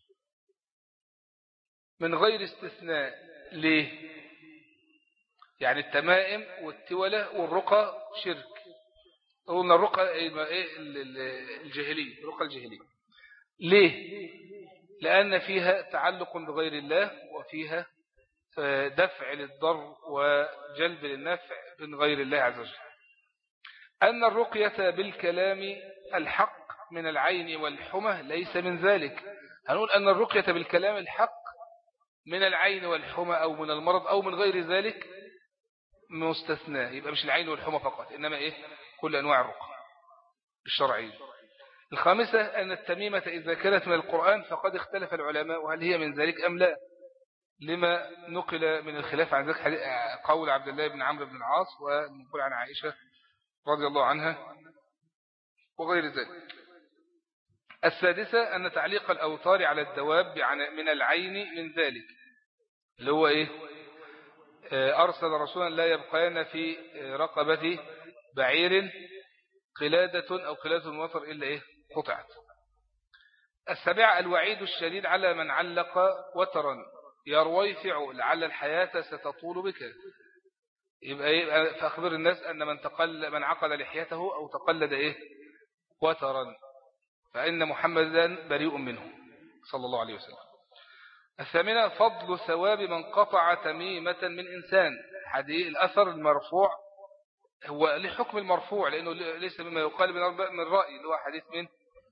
Speaker 1: من غير استثناء. ليه؟ يعني التمائم والتولة والرقى شرك. قلنا الرقى الجاهلية، الرقى الجاهلية. ليه؟ لأن فيها تعلق بغير الله، وفيها دفع للضر وجلب للنفع من غير الله عز وجل. أن الرقية بالكلام الحق من العين والحمى ليس من ذلك. هنقول أن الرقية بالكلام الحق من العين والحمى أو من المرض أو من غير ذلك مستثنى، يبقى مش العين والحمى فقط، إنما إيه؟ كل أنواع الرقى الشرعية. الخامسة أن التميمة إذا كانت من القرآن فقد اختلف العلماء وهل هي من ذلك أم لا، لما نقل من الخلاف عن ذلك قول عبد الله بن عمرو بن العاص ونقول عن عائشة رضي الله عنها وغير ذلك. السادسة أن تعليق الأوتار على الدواب من العين من ذلك، اللي هو إيه؟ أرسل رسولا لا يبقين في رقبة بعير قلادة أو قلادة وتر إلا إيه؟ قطعت. السابعة الوعيد الشديد على من علق وترا يا رويفع لعل الحياة ستطول بك. يبقى, يبقى فأخبر الناس أن من تقل من عقد لحيته أو تقلد إيه؟ وترا فإن محمدا بريء منه صلى الله عليه وسلم. الثامنة فضل ثواب من قطع تميمة من إنسان. حديث الأثر المرفوع هو له حكم المرفوع لأنه ليس مما يقال من الرأي، اللي هو حديث من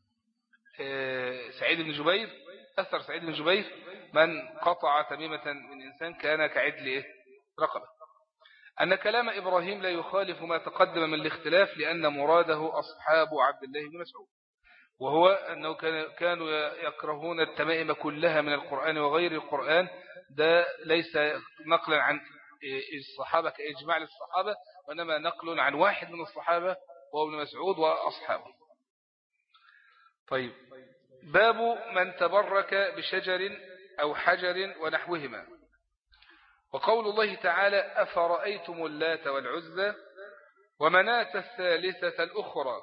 Speaker 1: سعيد بن جبير، أثر سعيد بن جبير: من قطع تميمة من إنسان كان كعدل رقبة. أن كلام إبراهيم لا يخالف ما تقدم من الاختلاف، لأن مراده أصحاب عبد الله بن مسعود، وهو أنه كانوا يكرهون التمائم كلها من القرآن وغير القرآن. ده ليس نقلا عن الصحابة كإجماع للصحابة، وإنما نقل عن واحد من الصحابة وهو ابن مسعود وأصحابه. طيب، باب من تبرك بشجر أو حجر ونحوهما. وقول الله تعالى: أفرأيتم اللات والعزى ومناة الثالثة الأخرى.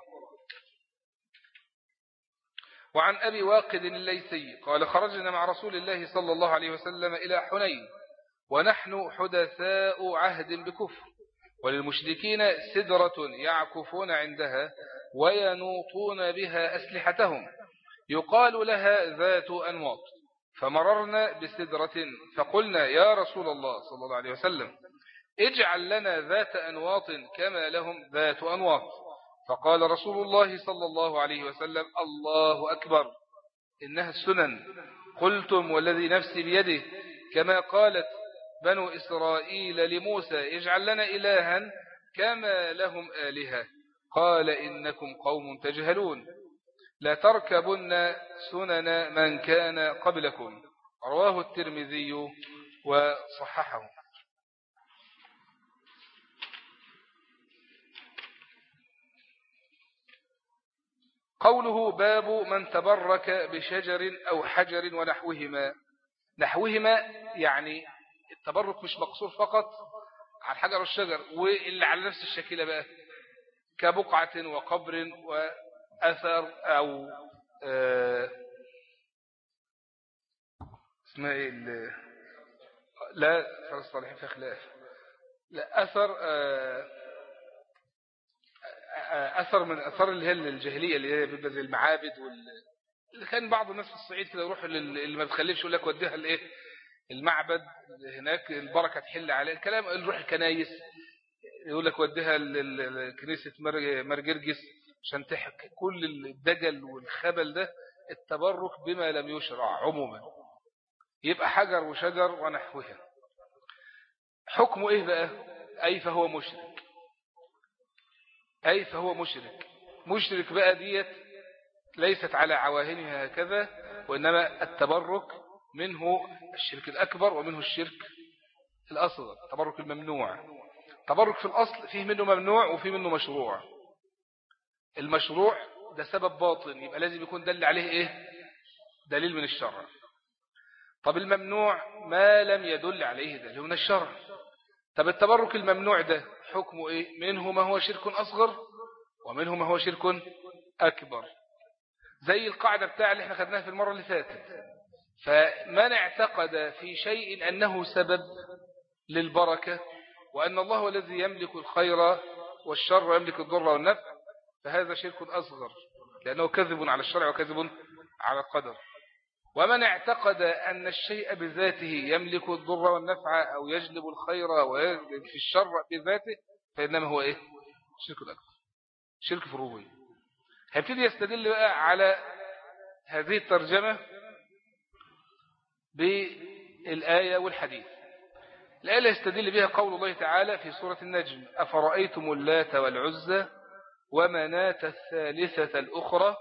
Speaker 1: وعن أبي واقد الليثي قال: خرجنا مع رسول الله صلى الله عليه وسلم إلى حنين ونحن حدثاء عهد بكفر، وللمشركين سدرة يعكفون عندها وينوطون بها أسلحتهم يقال لها ذات أنواط. فمررنا بسدرة فقلنا: يا رسول الله صلى الله عليه وسلم، اجعل لنا ذات أنواط كما لهم ذات أنواط. فقال رسول الله صلى الله عليه وسلم: الله أكبر، إنها السنن. قلتم والذي نفسي بيده، كما قالت بنو إسرائيل لموسى: اجعل لنا إلها كما لهم آلهة. قال: إنكم قوم تجهلون، لا تركبن سنن من كان قبلكم. رواه الترمذي وصححه. قوله: باب من تبرك بشجر أو حجر ونحوهما. نحوهما يعني التبرك مش مقصور فقط على الحجر والشجر، واللي على نفس الشكل بقى كبقعة وقبر وأثر أو آه اسمها ايه، لا أثر الصالحين في خلاف، لا أثر آه أثر من أثر اللي هي الجاهلية اللي هي بيبقى زي المعابد وال... اللي كان بعض الناس في الصعيد كده يروح اللي ما بتخلفش يقول لك وديها الايه المعبد هناك البركة تحل عليه، الكلام نروح الكنايس يقول لك وديها كنيسة مرجرجس عشان تحك كل الدجل والخبل ده. التبرك بما لم يشرع عموما يبقى حجر وشجر ونحوها. حكمه ايه بقى؟ اي فهو مشرك، أي فهو مشرك. مشرك بقى ديت ليست على عواهنها هكذا، وإنما التبرك منه الشرك الأكبر ومنه الشرك الأصغر، التبرك الممنوع. التبرك في الأصل فيه منه ممنوع وفيه منه مشروع. المشروع ده سبب باطن، يبقى لازم يكون دل عليه إيه؟ دليل من الشرع. طب الممنوع ما لم يدل عليه دليل من الشرع. طب التبرك الممنوع ده حكمه إيه؟ منه ما هو شرك أصغر ومنه ما هو شرك أكبر، زي القاعدة بتاع اللي احنا خدناها في المرة اللي فاتت. فمن اعتقد في شيء أنه سبب للبركة وأن الله هو الذي يملك الخير والشر ويملك الضر والنفع، فهذا شرك أصغر لأنه كذب على الشرع وكذب على القدر. ومن اعتقد أن الشيء بذاته يملك الضر والنفع أو يجلب الخير ويجلب في الشر بذاته، فإنما هو إيه؟ شرك الأكبر، شرك في الربوبية. هيبتدي يستدل بقى على هذه الترجمة بالآية والحديث. الآية يستدل بها قول الله تعالى في سورة النجم: أفرأيتم اللات والعزى ومناة الثالثة الأخرى.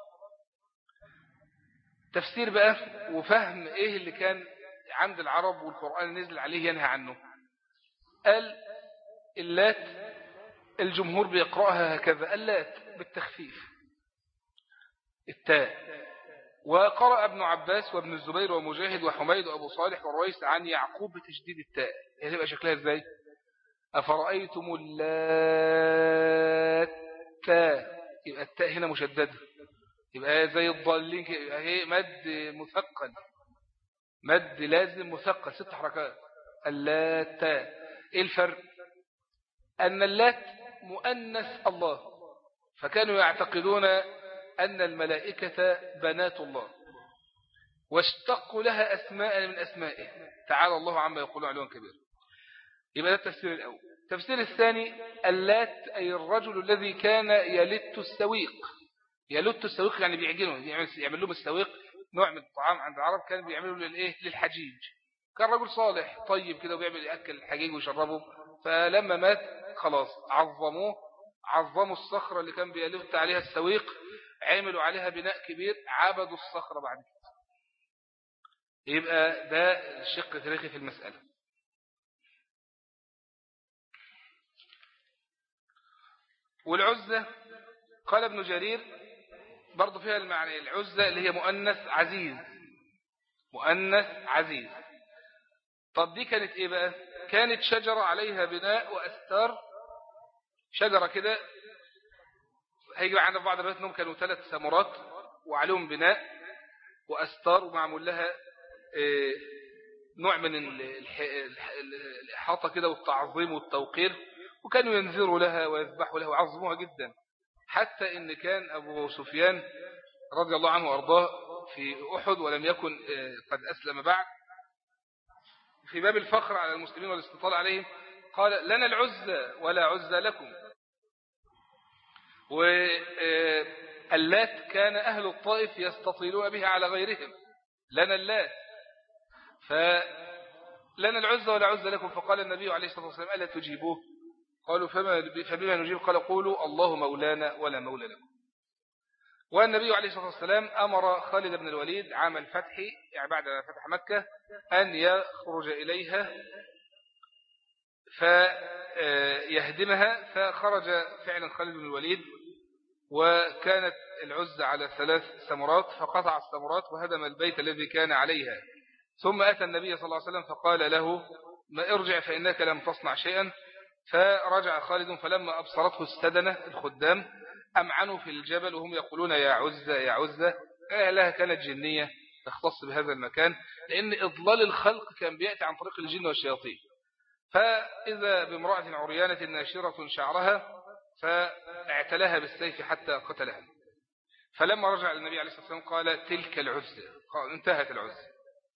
Speaker 1: تفسير بقى وفهم إيه اللي كان عند العرب والقرآن نزل عليه ينهى عنه. قال اللات الجمهور بيقرأها هكذا، اللات بالتخفيف التاء، وقرأ ابن عباس وابن الزبير ومجاهد وحميد وأبو صالح والرويس عن يعقوب بتشديد التاء. يعني يبقى شكلها ازاي؟ أفرأيتم اللات، يبقى التاء هنا مشددة، يبقى زي الضالين، يبقى هي مد مثقل، مد لازم مثقل ست حركات. اللات، ايه الفرق؟ أن اللات مؤنث الله، فكانوا يعتقدون أن الملائكة بنات الله واشتقوا لها أسماء من أسمائه، تعالى الله عما يقولون علوا كبير. يبقى ده التفسير الأول. التفسير الثاني اللات أي الرجل الذي كان يلت السويق. يلت السويق يعني بيعجنه، يعمل لهم السويق نوع من الطعام عند العرب كان بيعملوا للإيه للحجيج. كان رجل صالح طيب كده وبيعمل يأكل الحجيج ويشربه. فلما مات خلاص عظموه، عظموا الصخرة اللي كان بيلت عليها السويق، عملوا عليها بناء كبير، عبدوا الصخرة بعد كده. يبقى ده الشق التاريخي في المسألة. والعزة قال ابن جرير برضو فيها المعنى، العزة اللي هي مؤنث عزيز، مؤنث عزيز. طب دي كانت ايه بقى؟ كانت شجرة عليها بناء وأستار، شجرة كده هيجي عندنا في بعض الروايات انهم كانوا ثلاث سمرات وعليهم بناء وأستار ومعمول لها نوع من الإحاطة كده والتعظيم والتوقير، وكانوا ينذروا لها ويذبحوا لها ويعظموها جدا، حتى إن كان أبو سفيان رضي الله عنه وأرضاه في أحد ولم يكن قد أسلم بعد، في باب الفخر على المسلمين والاستطال عليهم قال لنا العزة ولا عزة لكم. واللات كان أهل الطائف يستطيلون بها على غيرهم، لنا اللات، فلنا العزة ولا عزة لكم. فقال النبي عليه الصلاة والسلام ألا تجيبوه؟ قالوا فما فبما نجيب؟ قال قولوا الله مولانا ولا مولى لكم. والنبي عليه الصلاة والسلام أمر خالد بن الوليد عام الفتح، يعني بعد فتح مكة، أن يخرج إليها فيهدمها. فخرج فعلا خالد بن الوليد، وكانت العزة على ثلاث سمرات، فقطع السمرات وهدم البيت الذي كان عليها. ثم أتى النبي صلى الله عليه وسلم فقال له ما ارجع فإنك لم تصنع شيئا. فرجع خالد فلما أبصرته السدنة الخدام أمعنوا في الجبل وهم يقولون يا عزة يا عزة. لها كانت جنية تختص بهذا المكان، لأن إضلال الخلق كان بيأتي عن طريق الجن والشياطين. فإذا بامرأة عريانة ناشرة شعرها فاعتلاها بالسيف حتى قتلها. فلما رجع النبي عليه الصلاة والسلام قال تلك العزة، قال انتهت العزة.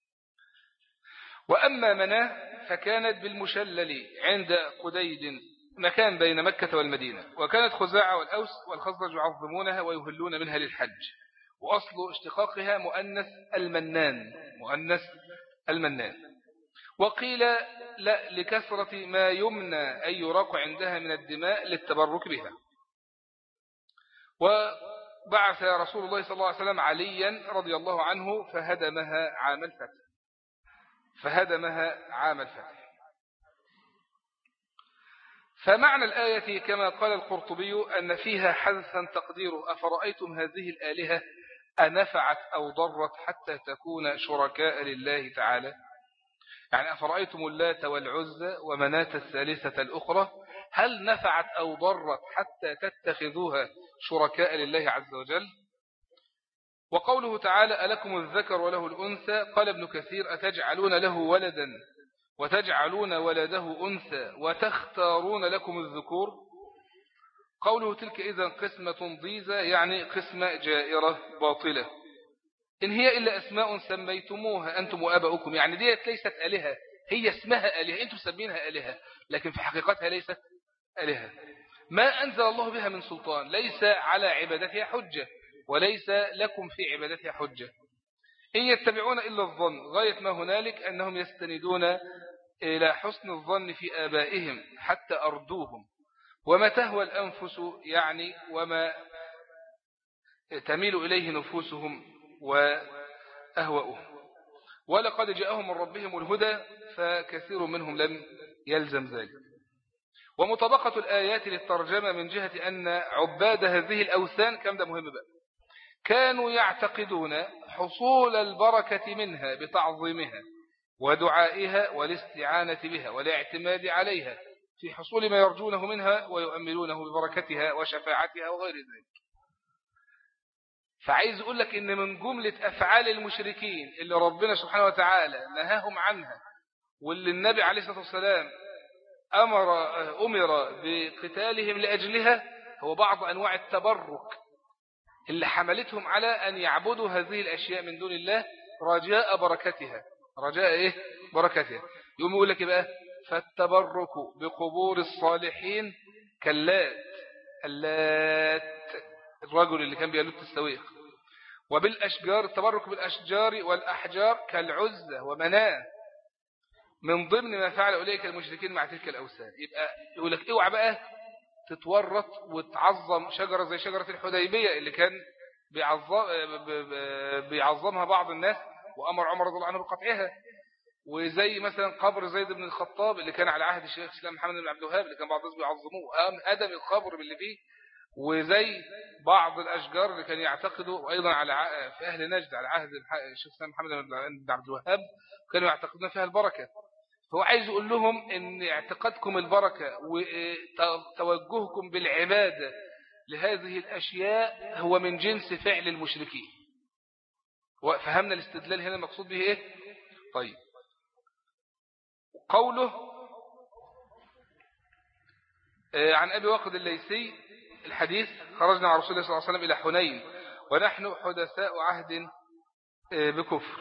Speaker 1: وأما مناه فكانت بالمشلل عند قديد، مكان بين مكة والمدينة، وكانت خزاعة والأوس والخزرج يعظمونها ويهلون منها للحج. وأصل اشتقاقها مؤنث المنان، مؤنث المنان. وقيل لا لكثرة ما يمنى أن يراق عندها من الدماء للتبرك بها. وبعث رسول الله صلى الله عليه وسلم عليا رضي الله عنه فهدمها عام الفتح، فهدمها عام الفتح. فمعنى الآية كما قال القرطبي أن فيها حذفا تقديره أفرأيتم هذه الآلهة أنفعت أو ضرت حتى تكون شركاء لله تعالى، يعني أفرأيتم اللات والعزى ومناة الثالثة الأخرى هل نفعت أو ضرت حتى تتخذوها شركاء لله عز وجل. وقوله تعالى ألكم الذكر وله الأنثى، قال ابن كثير أتجعلون له ولدا وتجعلون ولده أنثى وتختارون لكم الذكور. قوله تلك إذن قسمة ضيزة، يعني قسمة جائرة باطلة، إن هي إلا أسماء سميتموها أنتم وآباؤكم، يعني ديت ليست آلهة، هي اسمها آلهة أنتم مسمينها آلهة لكن في حقيقتها ليست آلهة. ما أنزل الله بها من سلطان، ليس على عبادتها حجة وليس لكم في عبادتها حجة. إن يتبعون إلا الظن، غاية ما هنالك أنهم يستندون إلى حسن الظن في آبائهم حتى أردوهم، وما تهوى الأنفس يعني وما تميل إليه نفوسهم وأهوأهم. ولقد جاءهم من ربهم الهدى فكثير منهم لم يلزم ذلك. ومطابقة الآيات للترجمة من جهة أن عباد هذه الأوثان، كم ده مهم بقى، كانوا يعتقدون حصول البركة منها بتعظيمها ودعائها والاستعانة بها والاعتماد عليها في حصول ما يرجونه منها ويؤملونه ببركتها وشفاعتها وغير ذلك. فعايز أقول لك إن من جملة أفعال المشركين اللي ربنا سبحانه وتعالى نهاهم عنها واللي النبي عليه الصلاة والسلام أمر, أمر بقتالهم لأجلها هو بعض أنواع التبرك اللي حملتهم على أن يعبدوا هذه الأشياء من دون الله رجاء بركتها، رجاء إيه؟ بركتها. يقوم يقول لك بقى فالتبرك بقبور الصالحين كاللات اللات الرجل اللي كان بيلوت السويق، وبالأشجار التبرك بالأشجار والأحجار كالعزة ومناه من ضمن ما فعل أولئك المشركين مع تلك الأوثان. يبقى يقول لك اوعى بقى تتورط وتعظم شجرة زي شجرة الحديبية اللي كان بيعظم بيعظمها بعض الناس وأمر عمر رضي الله عنه بقطعها، وزي مثلا قبر زيد بن الخطاب اللي كان على عهد الشيخ الإسلام محمد بن عبد الوهاب اللي كان بعض الناس بيعظموه، قام أدم القبر باللي فيه، وزي بعض الأشجار اللي كان يعتقدوا، وأيضا على في أهل نجد على عهد الشيخ الإسلام محمد بن عبد الوهاب كانوا يعتقدون فيها البركة. فهو عايز يقول لهم ان اعتقادكم البركة وتوجهكم بالعبادة لهذه الأشياء هو من جنس فعل المشركين. فهمنا الاستدلال هنا المقصود به ايه؟ طيب، قوله عن أبي واقد الليثي الحديث: خرجنا مع رسول الله صلى الله عليه وسلم إلى حنين ونحن حدثاء عهد بكفر،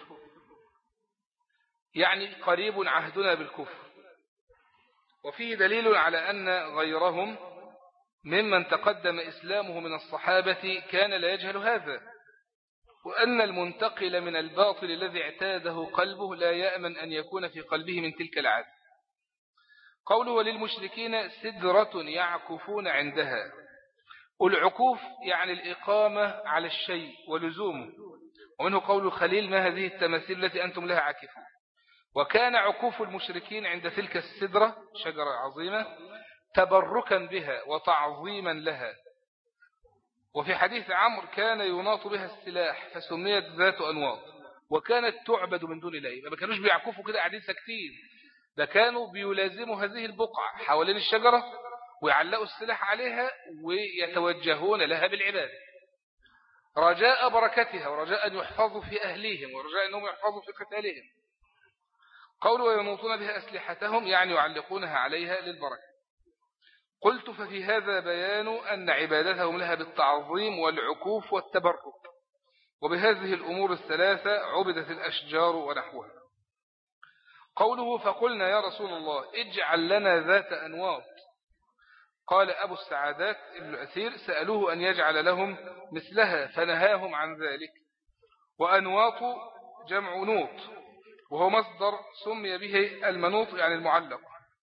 Speaker 1: يعني قريب عهدنا بالكفر. وفيه دليل على أن غيرهم ممن تقدم إسلامه من الصحابة كان لا يجهل هذا، وأن المنتقل من الباطل الذي اعتاده قلبه لا يأمن أن يكون في قلبه من تلك العادة. قوله: وللمشركين سدرة يعكفون عندها. العكوف يعني الإقامة على الشيء ولزومه، ومنه قول الخليل: ما هذه التماثيل التي أنتم لها عاكفون. وكان عكوف المشركين عند تلك السدرة شجرة عظيمة تبركا بها وتعظيما لها. وفي حديث عمرو: كان يناط بها السلاح فسميت ذات أنواط، وكانت تعبد من دون الله. ما كانوش بيعكفوا كده قاعدين ساكتين، ده كانوا بيلازموا هذه البقعة حوالين الشجرة ويعلقوا السلاح عليها ويتوجهون لها بالعبادة، رجاء بركتها ورجاء أن يحفظوا في أهليهم ورجاء أنهم يحفظوا في قتالهم. قولوا: وينوطون بها أسلحتهم، يعني يعلقونها عليها للبركة. قلت: ففي هذا بيان أن عبادتهم لها بالتعظيم والعكوف والتبرك، وبهذه الأمور الثلاثة عبدت الأشجار ونحوها. قوله: فقلنا يا رسول الله اجعل لنا ذات أنواط. قال أبو السعادات ابن الأثير: سألوه أن يجعل لهم مثلها فنهاهم عن ذلك. وأنواط جمع نوط، وهو مصدر سمي به المنوط يعني المعلق.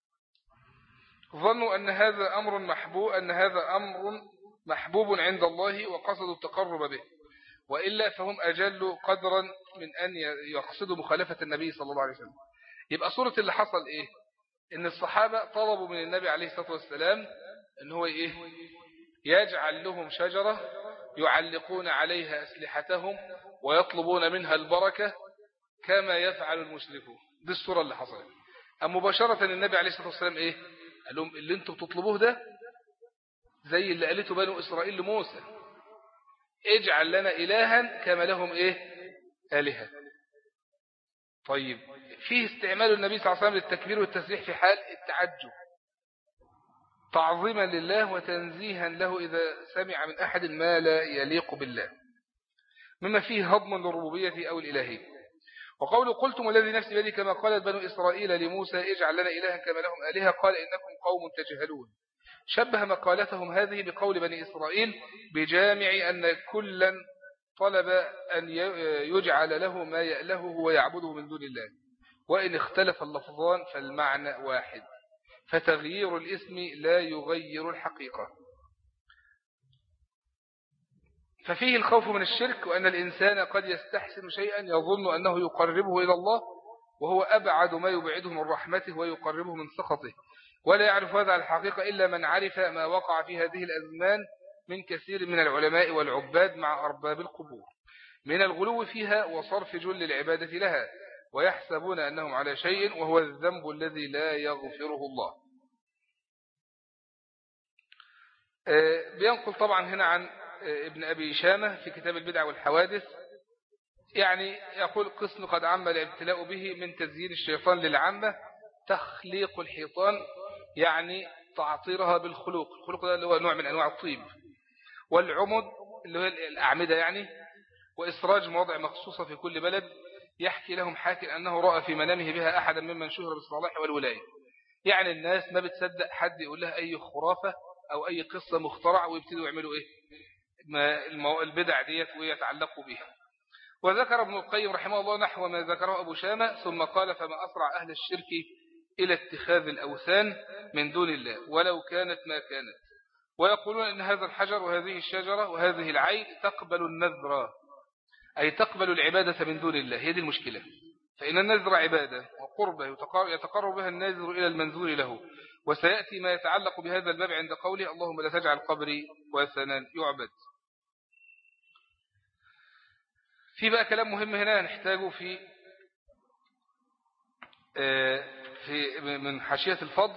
Speaker 1: ظنوا أن هذا أمر محبوب أن هذا أمر محبوب عند الله وقصدوا التقرب به، وإلا فهم أجل قدرا من أن يقصدوا مخالفة النبي صلى الله عليه وسلم. يبقى صورة اللي حصل إيه؟ إن الصحابة طلبوا من النبي عليه الصلاة والسلام إن هو إيه؟ يجعل لهم شجرة يعلقون عليها أسلحتهم ويطلبون منها البركة كما يفعل المشركون. دي الصورة اللي حصلت. أما مباشرة النبي عليه الصلاة والسلام إيه؟ قال لهم: اللي انتم بتطلبوه ده زي اللي قالته بنو إسرائيل لموسى: اجعل لنا إلها كما لهم إيه؟ آلهة. طيب، فيه استعمال النبي صلى الله عليه وسلم للتكبير والتسبيح في حال التعجب تعظيما لله وتنزيها له إذا سمع من أحد ما لا يليق بالله، مما فيه هضم للربوبية أو الإلهية. وقول: قلتم الذي نفسي بيده كما قالت بنو إسرائيل لموسى اجعل لنا إلها كما لهم آلهة، قال إنكم قوم تجهلون. شبه مقالتهم هذه بقول بني إسرائيل بجامع أن كلا طلب أن يجعل له ما يألهه ويعبده من دون الله، وإن اختلف اللفظان فالمعنى واحد، فتغيير الاسم لا يغير الحقيقة. ففيه الخوف من الشرك، وأن الإنسان قد يستحسن شيئا يظن أنه يقربه إلى الله وهو أبعد ما يبعده من رحمته ويقربه من سخطه، ولا يعرف هذا الحقيقة إلا من عرف ما وقع في هذه الأزمان من كثير من العلماء والعباد مع أرباب القبور من الغلو فيها وصرف جل العبادة لها، ويحسبون أنهم على شيء وهو الذنب الذي لا يغفره الله. بينقل طبعا هنا عن ابن أبي شامة في كتاب البدع والحوادث، يعني يقول: قسم قد عم الابتلاء به من تزيين الشيطان للعامة تخليق الحيطان، يعني تعطيرها بالخلوق. الخلوق ده اللي هو نوع من أنواع الطيب، والعمد اللي هو الأعمدة يعني، وإسراج مواضع مخصوصة في كل بلد. يحكي لهم حاكي أنه رأى في منامه بها أحدا ممن شهر بالصلاح والولاية، يعني الناس ما بتصدق حد يقول لها أي خرافة أو أي قصة مخترعة ويبتدوا يعملوا إيه ما البدع ديت ويتعلقوا بها. وذكر ابن القيم رحمه الله نحو ما ذكره أبو شامة ثم قال فما أسرع أهل الشرك إلى اتخاذ الأوثان من دون الله ولو كانت ما كانت، ويقولون إن هذا الحجر وهذه الشجرة وهذه العين تقبل النذر، أي تقبل العبادة من دون الله. هي دي المشكلة، فإن النذر عبادة وقربة يتقرب بها الناذر إلى المنذور له، وسيأتي ما يتعلق بهذا الباب عند قوله اللهم لا تجعل قبري وثنا يعبد. في بقى كلام مهم هنا نحتاجه في في من حاشية الفضل.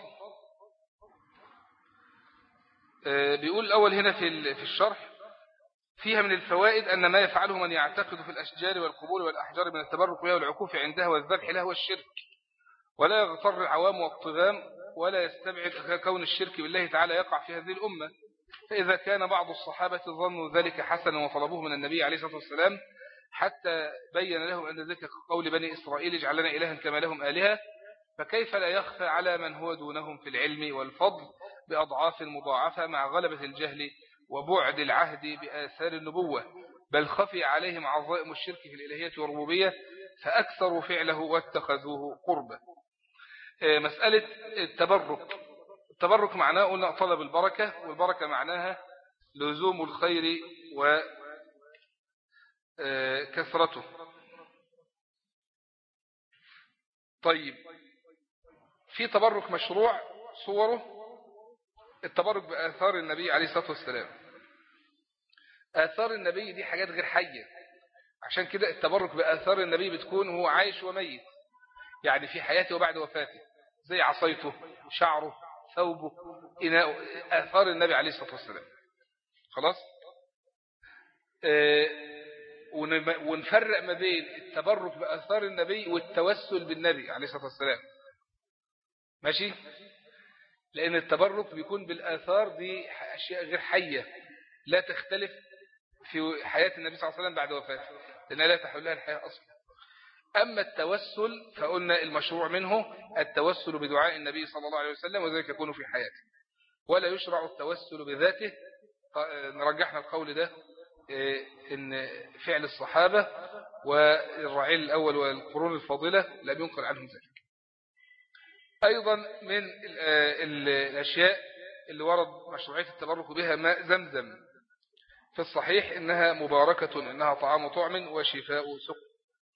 Speaker 1: بيقول الأول هنا في في الشرح فيها من الفوائد أن ما يفعله من يعتقد في الأشجار والقبور والأحجار من التبرك بها والعكوف عندها والذبح لها والشرك، ولا يغتر العوام والطغام ولا يستبعد كون الشرك بالله تعالى يقع في هذه الأمة. فإذا كان بعض الصحابة ظنوا ذلك حسنا وطلبوه من النبي عليه الصلاة والسلام حتى بين لهم أن ذلك قول بني إسرائيل اجعل لنا إلها كما لهم آلهة، فكيف لا يخفى على من هو دونهم في العلم والفضل بأضعاف مضاعفة مع غلبة الجهل وبعد العهد بآثار النبوة، بل خفي عليهم عظائم الشرك في الإلهية والربوبية فأكثروا فعله واتخذوه قربا. مسألة التبرك، التبرك معناه قلنا طلب البركة، والبركة معناها لزوم الخير وكثرته. طيب في تبرك مشروع صوره التبرك بآثار النبي عليه الصلاة والسلام. آثار النبي دي حاجات غير حية، عشان كده التبرك بآثار النبي بتكون هو عايش وميت، يعني في حياته وبعد وفاته، زي عصايته شعره ثوبه إناء، آثار النبي عليه الصلاة والسلام. خلاص آه ونفرق ما بين التبرك بآثار النبي والتوسل بالنبي عليه الصلاة والسلام. ماشي؟ لأن التبرك بيكون بالآثار دي أشياء غير حية لا تختلف في حياة النبي صلى الله عليه وسلم بعد وفاته، لأنها لا تحولها الحياة أصلا. أما التوسل فقلنا المشروع منه التوسل بدعاء النبي صلى الله عليه وسلم وذلك يكون في حياته، ولا يشرع التوسل بذاته. نرجحنا القول ده إن فعل الصحابة والرعيل الأول والقرون الفاضلة لم ينقل عنهم ذلك. أيضا من الأشياء اللي ورد مشروعية التبرك بها ماء زمزم في الصحيح إنها مباركة، إنها طعام طعم وشفاء سقم.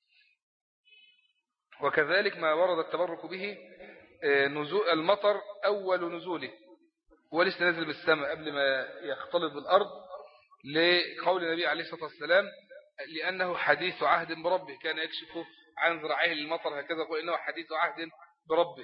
Speaker 1: وكذلك ما ورد التبرك به نزول المطر أول نزوله ولسه نازل بالسماء قبل ما يختلط بالأرض، لقول النبي عليه الصلاة والسلام لأنه حديث عهد بربه، كان يكشف عن ذراعيه للمطر هكذا يقول إنه حديث عهد بربه.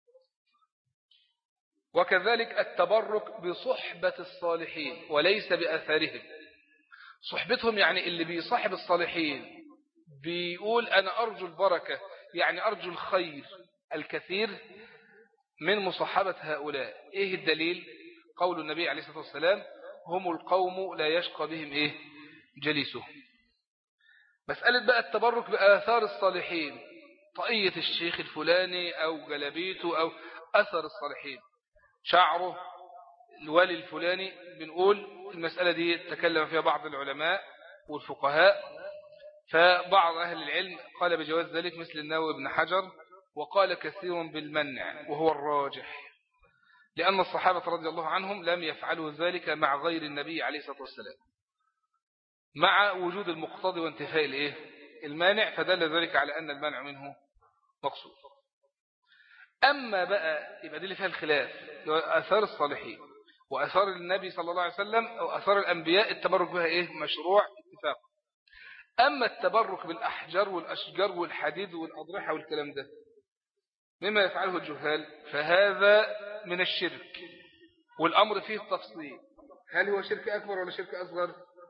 Speaker 1: وكذلك التبرك بصحبة الصالحين وليس بأثارهم. صحبتهم يعني اللي بيصاحب الصالحين بيقول أنا أرجو البركة، يعني أرجو الخير الكثير من مصاحبة هؤلاء. إيه الدليل؟ قول النبي عليه الصلاة والسلام هم القوم لا يشقى بهم إيه جليسهم. مسألة بقى التبرك بآثار الصالحين، طاقية الشيخ الفلاني أو جلبيته أو أثر الصالحين، شعره الوالي الفلاني، بنقول المسألة دي تكلم فيها بعض العلماء والفقهاء، فبعض أهل العلم قال بجواز ذلك مثل النووي بن حجر، وقال كثير بالمنع وهو الراجح، لأن الصحابة رضي الله عنهم لم يفعلوا ذلك مع غير النبي عليه الصلاة والسلام مع وجود المقتضي وانتفاء الإيه؟ المانع، فدل ذلك على أن المنع منه مقصود. أما بقى يبقى دي اللي فيها الخلاف، أثار الصالحين وأثار النبي صلى الله عليه وسلم أو أثار الأنبياء التبرك بها إيه؟ مشروع اتفاق. أما التبرك بالأحجار والأشجار والحديد والأضرحة والكلام ده مما يفعله الجهال فهذا من الشرك، والأمر فيه التفصيل، هل هو شرك أكبر ولا شرك أصغر؟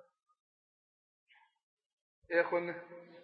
Speaker 1: يا أخوانا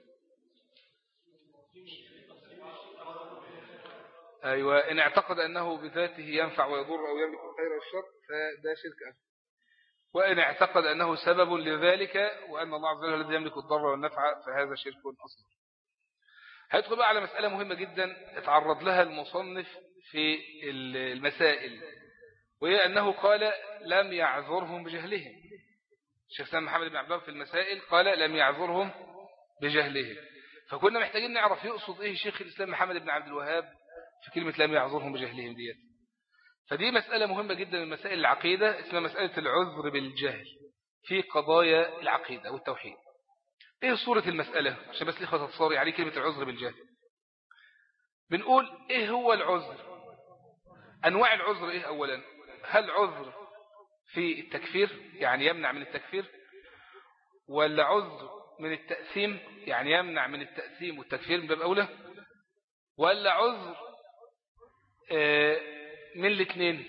Speaker 1: أيوة، إن اعتقد أنه بذاته ينفع ويضر أو يملك الخير والشر فده شرك أكبر، وإن اعتقد أنه سبب لذلك وأن الله عز وجل الذي يملك الضر والنفع فهذا شرك أصغر. هيدخل بقى على مسألة مهمة جدا اتعرض لها المصنف في المسائل، وهي أنه قال لم يعذرهم بجهلهم. الشيخ سلام محمد بن عبد الوهاب في المسائل قال لم يعذرهم بجهلهم. فكنا محتاجين نعرف يقصد إيه شيخ الإسلام محمد بن عبد الوهاب في كلمة لم يعذرهم بجهلهم ديت. فدي مسألة مهمة جدا من مسائل العقيدة، اسمها مسألة العذر بالجهل في قضايا العقيدة والتوحيد. ايه صورة المسألة عشان بس الإخوة تتصاري عليه كلمة العذر بالجهل؟ بنقول ايه هو العذر؟ أنواع العذر ايه أولا؟ هل عذر في التكفير يعني يمنع من التكفير، ولا عذر من التأثيم يعني يمنع من التأثيم والتكفير من باب أولى، ولا عذر من الاثنين،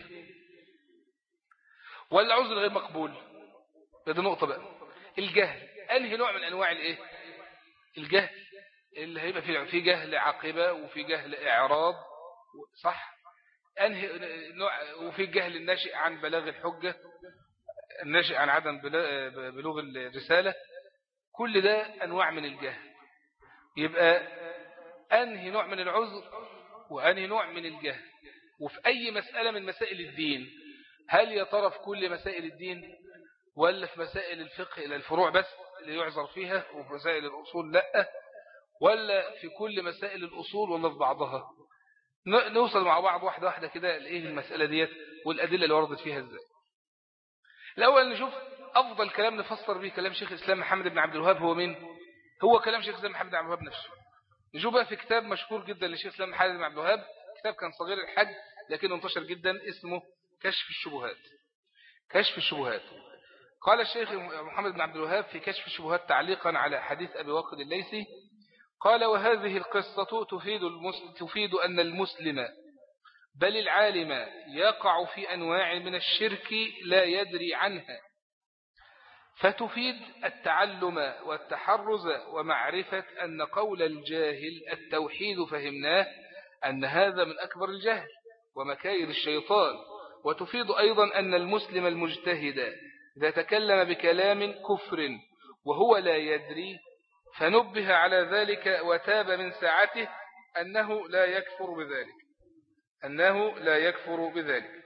Speaker 1: ولا عذر غير مقبول؟ ده نقطة بقى. الجهل أنهي نوع من أنواع الإيه؟ الجهل اللي هيبقى فيه في جهل عاقبة وفي جهل إعراض، صح؟ أنهي نوع؟ وفي جهل الناشئ عن بلاغ الحجة، الناشئ عن عدم بلوغ الرسالة. كل ده أنواع من الجهل. يبقى أنهي نوع من العذر وأنهي نوع من الجهل؟ وفي أي مسألة من مسائل الدين، هل يا ترى في كل مسائل الدين، ولا في مسائل الفقه إلى الفروع بس اللي يعذر فيها، وفي مسائل الأصول لا، ولا في كل مسائل الأصول ولا في بعضها؟ نوصل مع بعض واحدة واحدة كده لإيه المسألة ديت والأدلة اللي وردت فيها إزاي. الأول نشوف أفضل كلام نفسر به كلام شيخ الإسلام محمد بن عبد الوهاب هو مين؟ هو كلام شيخ الإسلام محمد بن عبد الوهاب نفسه. نشوف بقى في كتاب مشهور جدا لشيخ الإسلام محمد بن عبد الوهاب، كتاب كان صغير الحجم لكنه انتشر جدا، اسمه كشف الشبهات. كشف الشبهات. قال الشيخ محمد بن عبد الوهاب في كشف الشبهات تعليقا على حديث أبي واقد الليثي، قال: وهذه القصة تفيد, المسلم تفيد أن المسلم بل العالم يقع في أنواع من الشرك لا يدري عنها، فتفيد التعلم والتحرز ومعرفة أن قول الجاهل التوحيد فهمناه، أن هذا من أكبر الجهل ومكايد الشيطان. وتفيد أيضا أن المسلم المجتهد إذا تكلم بكلام كفر وهو لا يدري فنبه على ذلك وتاب من ساعته أنه لا يكفر بذلك أنه لا يكفر بذلك.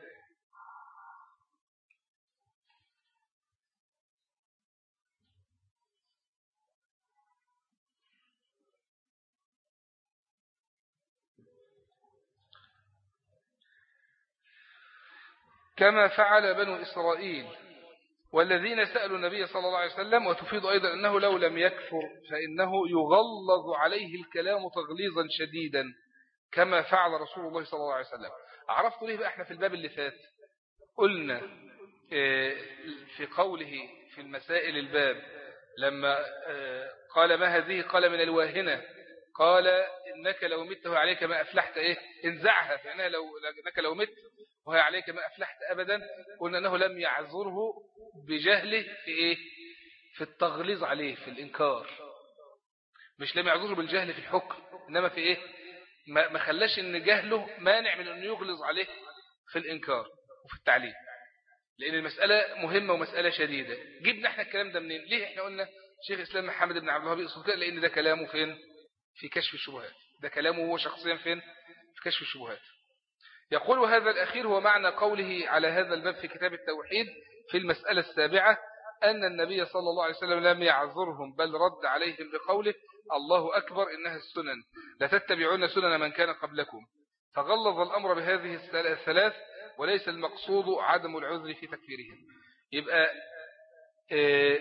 Speaker 1: كما فعل بنو إسرائيل والذين سألوا النبي صلى الله عليه وسلم. وتفيد أيضا أنه لو لم يكفر فإنه يغلظ عليه الكلام تغليظا شديدا كما فعل رسول الله صلى الله عليه وسلم. عرفتوا ليه بقى احنا في الباب اللي فات قلنا في قوله في المسائل الباب لما قال ما هذه، قال من الواهنة، قال إنك لو مت وهي عليك ما أفلحت، إيه انزعها، فإنها لو إنك لو مت وهي عليك ما أفلحت أبدا. قلنا أنه لم يعذره بجهله في إيه؟ في التغليظ عليه في الإنكار، مش لم يعذره بالجهل في الحكم، إنما في إيه؟ ما خلاش إن جهله مانع من أن يغلظ عليه في الإنكار وفي التعليم، لأن المسألة مهمة ومسألة شديدة. جبنا احنا الكلام ده منين؟ ليه احنا قلنا شيخ الإسلام محمد بن عبد الوهاب يقصد كده؟ لأن ده كلامه فين؟ في كشف الشبهات. ده كلامه هو شخصيا فين؟ في كشف الشبهات. يقول: هذا الأخير هو معنى قوله على هذا الباب في كتاب التوحيد في المسألة السابعة أن النبي صلى الله عليه وسلم لم يعذرهم بل رد عليهم بقوله: الله أكبر إنها السنن لتتبعون سنن من كان قبلكم. فغلظ الأمر بهذه الثلاث وليس المقصود عدم العذر في تكفيرهم. يبقى آه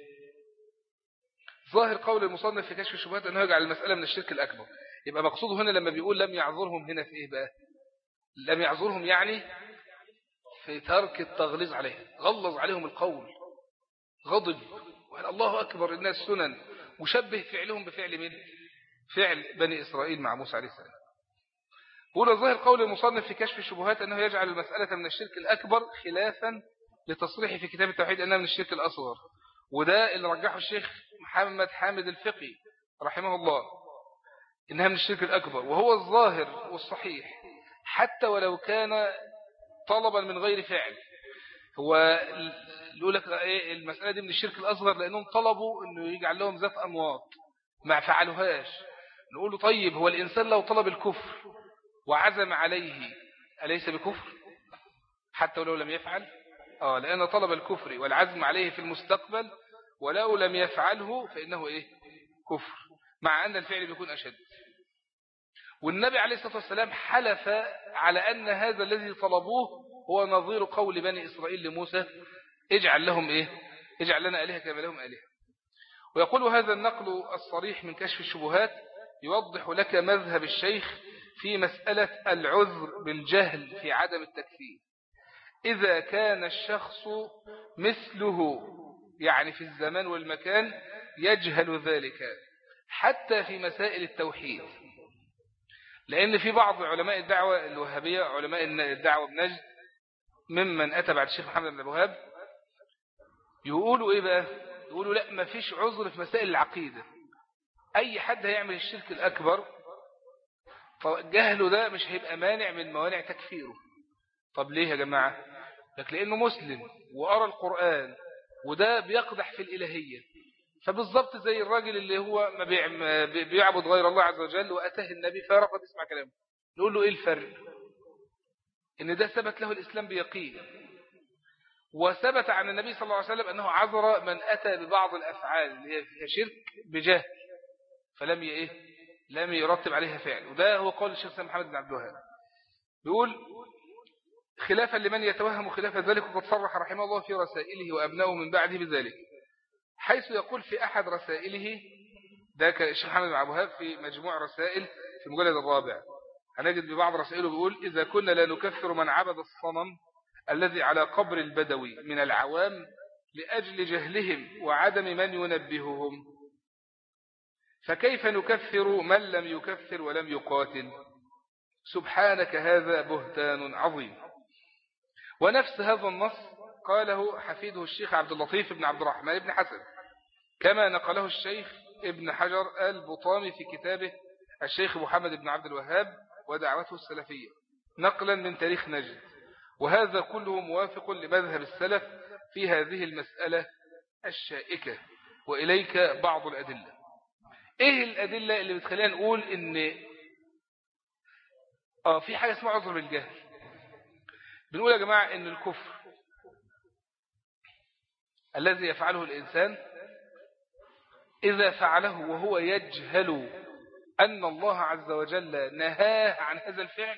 Speaker 1: ظاهر قول المصنف في كشف الشبهات أنه يجعل المسألة من الشرك الأكبر. يبقى مقصوده هنا لما بيقول لم يعذرهم هنا في إيه بقى؟ لم يعذرهم يعني في ترك التغليظ عليهم، غلظ عليهم القول، غضب وقال الله أكبر الناس سنن، وشبه فعلهم بفعل من فعل بني إسرائيل مع موسى عليه السلام. هنا ظاهر قول المصنف في كشف الشبهات أنه يجعل المسألة من الشرك الأكبر خلافا لتصريح في كتاب التوحيد أنها من الشرك الأصغر، وده اللي رجحه الشيخ محمد حامد الفقي رحمه الله إنها من الشرك الأكبر، وهو الظاهر والصحيح حتى ولو كان طلبا من غير فعل. هو يقول لك ايه المسألة دي من الشرك الأصغر لأنهم طلبوا أنه يجعل لهم ذات أموات ما فعلوهاش. نقول له طيب هو الإنسان لو طلب الكفر وعزم عليه أليس بكفر حتى ولو لم يفعل؟ آه لأن طلب الكفر والعزم عليه في المستقبل ولو لم يفعله فإنه إيه؟ كفر، مع أن الفعل بيكون أشد. والنبي عليه الصلاة والسلام حلف على أن هذا الذي طلبوه هو نظير قول بني إسرائيل لموسى اجعل لهم إيه؟ اجعل لنا آلهة كما لهم آلهة. ويقول هذا النقل الصريح من كشف الشبهات يوضح لك مذهب الشيخ في مسألة العذر بالجهل في عدم التكفير إذا كان الشخص مثله، يعني في الزمان والمكان يجهل ذلك حتى في مسائل التوحيد. لأن في بعض علماء الدعوة الوهابية علماء الدعوة بنجد ممن أتى بعد الشيخ محمد بن الوهاب يقولوا إيه بقى؟ يقولوا لا ما فيش عذر في مسائل العقيدة، أي حد هيعمل الشرك الأكبر فجهله ده مش هيبقى مانع من موانع تكفيره. طب ليه يا جماعة؟ لك لأنه مسلم وقرأ القرآن وده بيقدح في الإلهية، فبالضبط زي الراجل اللي هو ما بيعبد غير الله عز وجل وأتاه النبي فرفض يسمع كلامه، نقول له إيه الفرق؟ إن ده ثبت له الإسلام بيقين، وثبت عن النبي صلى الله عليه وسلم أنه عذر من أتى ببعض الأفعال اللي هي فيها شرك بجهل فلم إيه؟ لم يرتب عليها فعل. وده هو قول الشيخ محمد بن عبد الوهاب، بيقول خلافا لمن يتوهم خلاف ذلك وقد صرح رحمه الله في رسائله وأبنائه من بعده بذلك، حيث يقول في أحد رسائله، ده الشيخ محمد بن عبد الوهاب في مجموع رسائل في المجلد الرابع، هنجد ببعض رسائله بيقول إذا كنا لا نكفر من عبد الصنم الذي على قبر البدوي من العوام لأجل جهلهم وعدم من ينبههم، فكيف نكفر من لم يكفر ولم يقاتل؟ سبحانك هذا بهتان عظيم. ونفس هذا النص قاله حفيده الشيخ عبد اللطيف بن عبد الرحمن بن حسن، كما نقله الشيخ ابن حجر البطامي في كتابه الشيخ محمد بن عبد الوهاب ودعوته السلفية نقلا من تاريخ نجد. وهذا كله موافق لمذهب السلف في هذه المسألة الشائكة. وإليك بعض الأدلة. إيه الأدلة اللي بتخلينا نقول إن آه في حاجة اسمها عذر بالجهل؟ بنقول يا جماعة إن الكفر الذي يفعله الإنسان إذا فعله وهو يجهل أن الله عز وجل نهاه عن هذا الفعل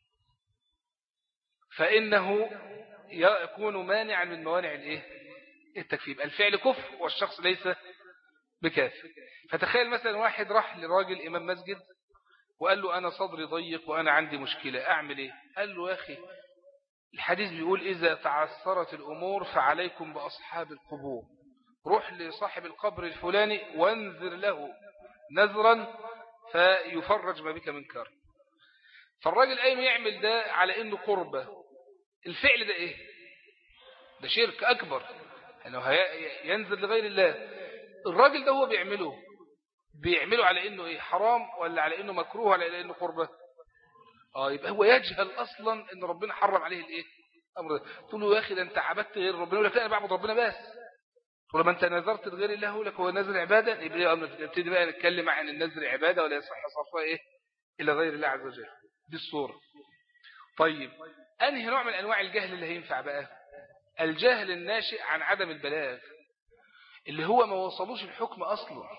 Speaker 1: فإنه يكون مانعا من موانع الإيه؟ التكفير. الفعل كفر والشخص ليس بكافر. فتخيل مثلا واحد راح لراجل إمام مسجد وقال له أنا صدري ضيق وأنا عندي مشكلة أعمل إيه؟ قال له يا أخي الحديث بيقول إذا تعثرت الأمور فعليكم بأصحاب القبور، روح لصاحب القبر الفلاني وانذر له نذرا فيفرج ما بك من كرب. فالراجل قايم يعمل ده على إنه قربة. الفعل ده إيه؟ ده شرك أكبر، أنه ينذر لغير الله. الراجل ده هو بيعمله بيعمله على إنه إيه؟ حرام ولا على إنه مكروه ولا على إنه قربة؟ آه يبقى هو يجهل أصلا إن ربنا حرم عليه الإيه؟ أمر ده. تقول له يا أخي ده أنت عبدت غير ربنا، يقول لك لا أنا بعبد ربنا بس. ولما أنت نذرت لغير الله يقول لك هو نذر عبادة، يبقى نبتدي بقى نتكلم عن النذر عبادة ولا يصح صرفها إيه إلى غير الله عز وجل. دي الصورة. طيب أنهي نوع من أنواع الجهل اللي هينفع بقى؟ الجهل الناشئ عن عدم البلاغ، اللي هو ما وصلوش الحكم أصلا.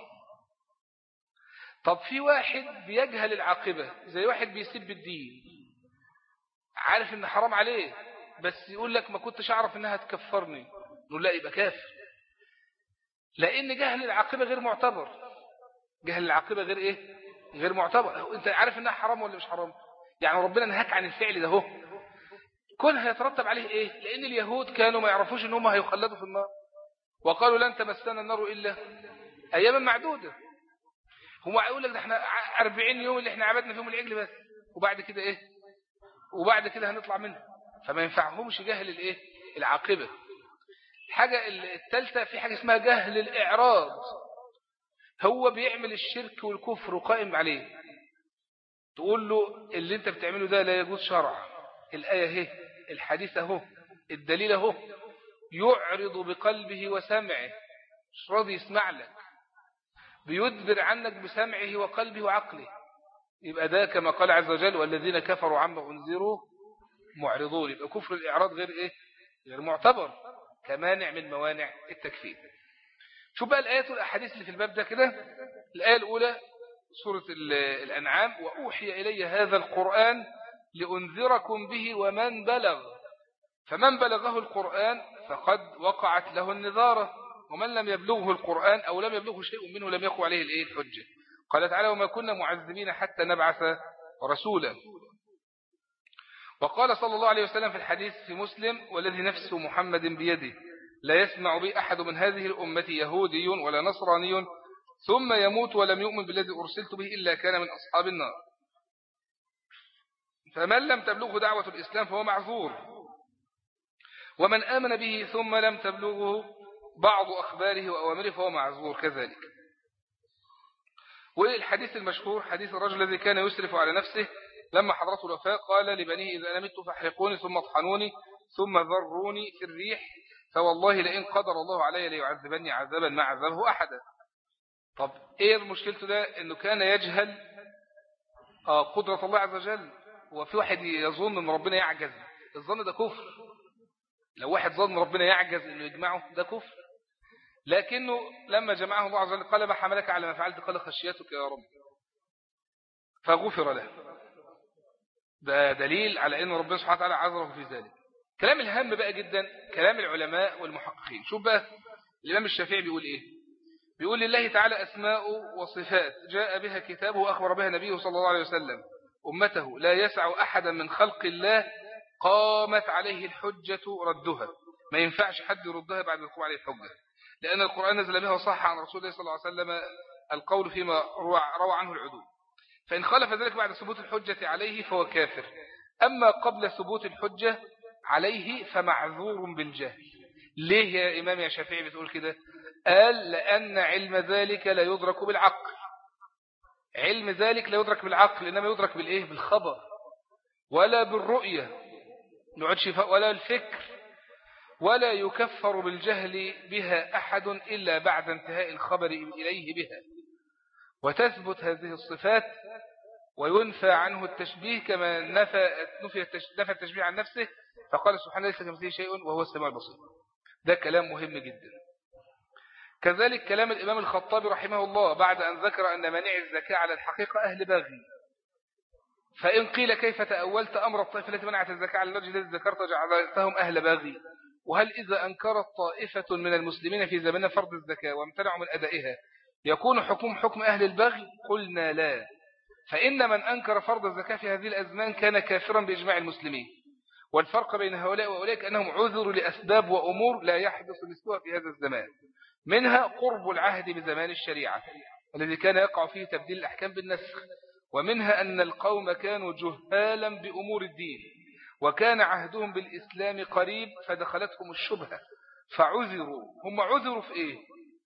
Speaker 1: طب في واحد بيجهل العاقبة، زي واحد بيسب الدين عارف إن حرام عليه بس يقول لك ما كنتش أعرف إنها تكفرني، نقول لا يبقى كافر، لأن جهل العاقبة غير معتبر. جهل العاقبة غير إيه؟ غير معتبر. أنت عارف إنها حرام ولا مش حرام؟ يعني ربنا نهاك عن الفعل ده هو كون هيترتب عليه إيه؟ لأن اليهود كانوا ما يعرفوش إن هم هيخلدوا في النار وقالوا لن تمسنا النار إلا أياما معدودة. هم يقول لك ده احنا أربعين يوم اللي احنا عبدنا فيهم العجل بس وبعد كده إيه؟ وبعد كده هنطلع منه. فما ينفعهمش جهل الإيه؟ العاقبة. الحاجة الثالثة في حاجة اسمها جهل الإعراض، هو بيعمل الشرك والكفر وقائم عليه، تقول له اللي انت بتعمله ده لا يجوز شرعا، الآية هي الحديث اهو الدليل اهو، يعرض بقلبه وسمعه، مش راضي يسمع لك، بيدبر عنك بسمعه وقلبه وعقله. يبقى ده كما قال عز وجل والذين كفروا عما أنذروا معرضون. يبقى كفر الإعراض غير إيه؟ غير معتبر كمانع من موانع التكفير. شوف بقى الآيات والأحاديث اللي في الباب ده كده. الآية الأولى سورة الأنعام وأوحي إلي هذا القرآن لأنذركم به ومن بلغ، فمن بلغه القرآن فقد وقعت له النذارة، ومن لم يبلغه القرآن أو لم يبلغه شيء منه لم يقع عليه الإيه الحجة. قال تعالى وما كنا معذبين حتى نبعث رسولا. وقال صلى الله عليه وسلم في الحديث في مسلم والذي نفس محمد بيده لا يسمع بي أحد من هذه الأمة يهودي ولا نصراني ثم يموت ولم يؤمن بالذي أرسلت به إلا كان من أصحاب النار. فمن لم تبلغه دعوة الإسلام فهو معذور، ومن آمن به ثم لم تبلغه بعض أخباره وأوامره فهو معذور كذلك. والحديث المشهور حديث الرجل الذي كان يسرف على نفسه لما حضرته الوفاة قال لبنيه إذا أنا مت فاحرقوني ثم اطحنوني ثم ذروني في الريح فوالله لئن قدر الله علي ليعذبني عذابا ما عذبه أحدا. طب إيه مشكلته ده؟ إنه كان يجهل قدرة الله عز وجل. وفي واحد يظن أن ربنا يعجز، الظن ده كفر. لو واحد ظن ربنا يعجز إنه يجمعه ده كفر، لكنه لما جمعه الله عز وجل قال ما حملك على ما فعلت قال خشيتك يا رب فغفر له. ده دليل على أن ربنا سبحانه وتعالى عذره في ذلك. كلام الهام بقى جدا كلام العلماء والمحققين. شوف بقى الإمام الشافعي بيقول إيه؟ بيقول لله تعالى أسماء وصفات جاء بها كتابه وأخبر بها نبيه صلى الله عليه وسلم أمته لا يسع أحدا من خلق الله قامت عليه الحجة ردها. ما ينفعش حد يردها بعد الوقوع عليه الحجة، لأن القرآن نزل بها وصح عن رسول الله صلى الله عليه وسلم القول فيما روى عنه العدول. فإن خالف ذلك بعد ثبوت الحجة عليه فهو كافر، أما قبل ثبوت الحجة عليه فمعذور بالجهل. ليه يا إمام يا شافعي بتقول كده؟ قال لأن علم ذلك لا يدرك بالعقل. علم ذلك لا يدرك بالعقل إنما يدرك بالإيه؟ بالخبر ولا بالرؤية ولا الفكر، ولا يكفر بالجهل بها أحد إلا بعد انتهاء الخبر إليه بها. وتثبت هذه الصفات وينفى عنه التشبيه كما نفى نفى التشبيه عن نفسه فقال سبحانه ليس كمثله شيء وهو السميع البصير. ده كلام مهم جدا. كذلك كلام الإمام الخطابي رحمه الله بعد أن ذكر أن مانع الزكاة على الحقيقة أهل باغي. فإن قيل كيف تأولت أمر الطائفة التي منعت الزكاة على الوجه الذي ذكرت جعلتهم أهل باغي؟ وهل إذا أنكرت طائفة من المسلمين في زماننا فرض الزكاة وامتنعوا من أدائها يكون حكم حكم أهل البغي؟ قلنا لا، فإن من أنكر فرض الزكاة في هذه الأزمان كان كافرا بإجماع المسلمين. والفرق بين هؤلاء وأولئك أنهم عذروا لأسباب وأمور لا يحدث مثلها في هذا الزمان، منها قرب العهد بزمان الشريعة الذي كان يقع فيه تبديل الأحكام بالنسخ، ومنها أن القوم كانوا جهالا بأمور الدين وكان عهدهم بالإسلام قريب فدخلتهم الشبهة فعذروا. هم عذروا في إيه؟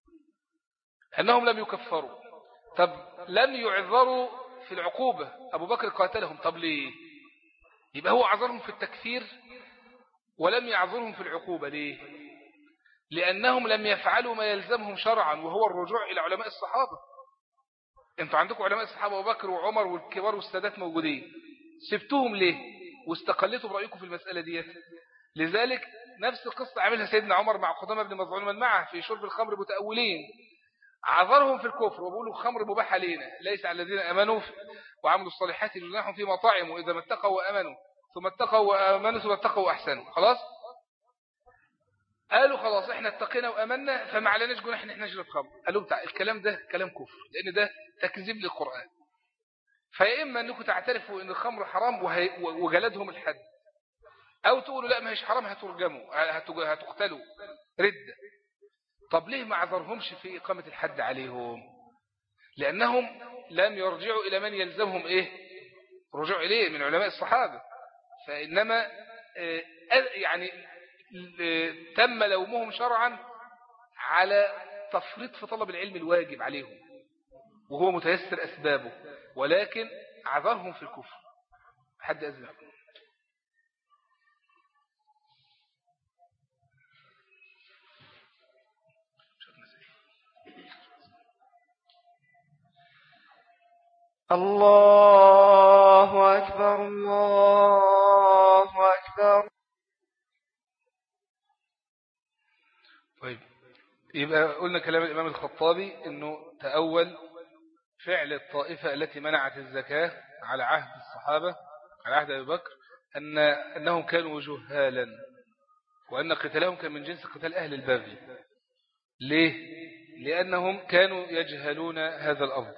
Speaker 1: أنهم لم يكفروا. طب لم يعذروا في العقوبة، أبو بكر قاتلهم، طب ليه؟ يبقى هو عذرهم في التكفير ولم يعذرهم في العقوبة. ليه؟ لأنهم لم يفعلوا ما يلزمهم شرعا وهو الرجوع إلى علماء الصحابة. انتوا عندكم علماء الصحابة أبو بكر وعمر والكبار والسادات موجودين، سبتوهم ليه واستقلتوا برأيكم في المسألة ديت؟ لذلك نفس القصة عملها سيدنا عمر مع قدامة بن مظعون من معه في شرب الخمر متأولين، عذرهم في الكفر وبيقولوا خمر مباح علينا ليس على الذين أمنوا وعملوا الصالحات جناح فيما طعموا إذا ما اتقوا وأمنوا ثم اتقوا وأمنوا ثم اتقوا وأحسنوا. خلاص قالوا خلاص احنا اتقينا وأمنا فما عليناش جناح ان احنا نشرب خمر. قالوا بتاع الكلام ده كلام كفر لأن ده تكذيب للقرآن. فيا إما أنكم تعترفوا أن الخمر حرام وجلدهم الحد، أو تقولوا لا ما هيش حرام هترجموا هتقتلوا ردة. طب ليه ما عذرهمش في إقامة الحد عليهم؟ لأنهم لم يرجعوا إلى من يلزمهم إيه رجوع إليه من علماء الصحابة، فإنما يعني تم لومهم شرعا على تفريط في طلب العلم الواجب عليهم وهو متيسر أسبابه، ولكن عذرهم في الكفر. حد أذن
Speaker 2: الله أكبر الله أكبر.
Speaker 1: طيب، يبقى قلنا كلام الإمام الخطابي أنه تأول فعل الطائفة التي منعت الزكاة على عهد الصحابة على عهد أبي بكر أن أنهم كانوا جهالا، وأن قتالهم كان من جنس قتال أهل البغي. ليه؟ لأنهم كانوا يجهلون هذا الأمر،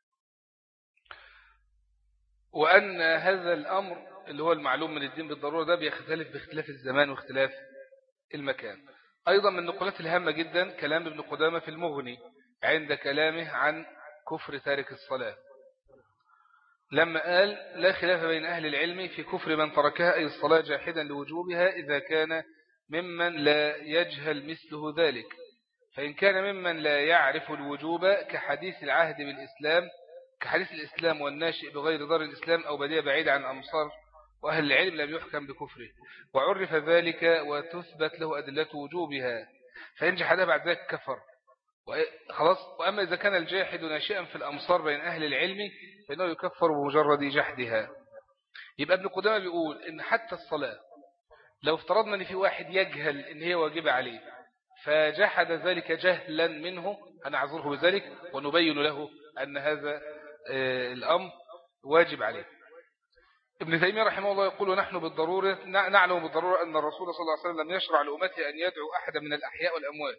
Speaker 1: وأن هذا الأمر اللي هو المعلوم من الدين بالضرورة ده بيختلف باختلاف الزمان واختلاف المكان. أيضا من النقولات الهامة جدا كلام ابن قدامة في المغني عند كلامه عن كفر تارك الصلاة، لما قال لا خلاف بين أهل العلم في كفر من تركها أي الصلاة جاحدا لوجوبها إذا كان ممن لا يجهل مثله ذلك، فإن كان ممن لا يعرف الوجوب كحديث العهد بالإسلام كحديث الإسلام والناشئ بغير دار الإسلام أو بدية بعيدة عن أمصار وأهل العلم لم يحكم بكفره وعرف ذلك وتثبت له أدلة وجوبها، فإن جحدها بعد ذلك كفر خلاص. وأما إذا كان الجاحد ناشئا في الأمصار بين أهل العلم فإنه يكفر بمجرد جحدها. يبقى ابن قدامة بيقول إن حتى الصلاة لو افترضنا أن في واحد يجهل إن هي واجبة عليه فجحد ذلك جهلا منه هنعذره بذلك ونبين له أن هذا الأمر واجب عليه. ابن تيمية رحمه الله يقول نحن بالضرورة نعلم بالضرورة أن الرسول صلى الله عليه وسلم لم يشرع لأمته أن يدعو أحدا من الأحياء والأموات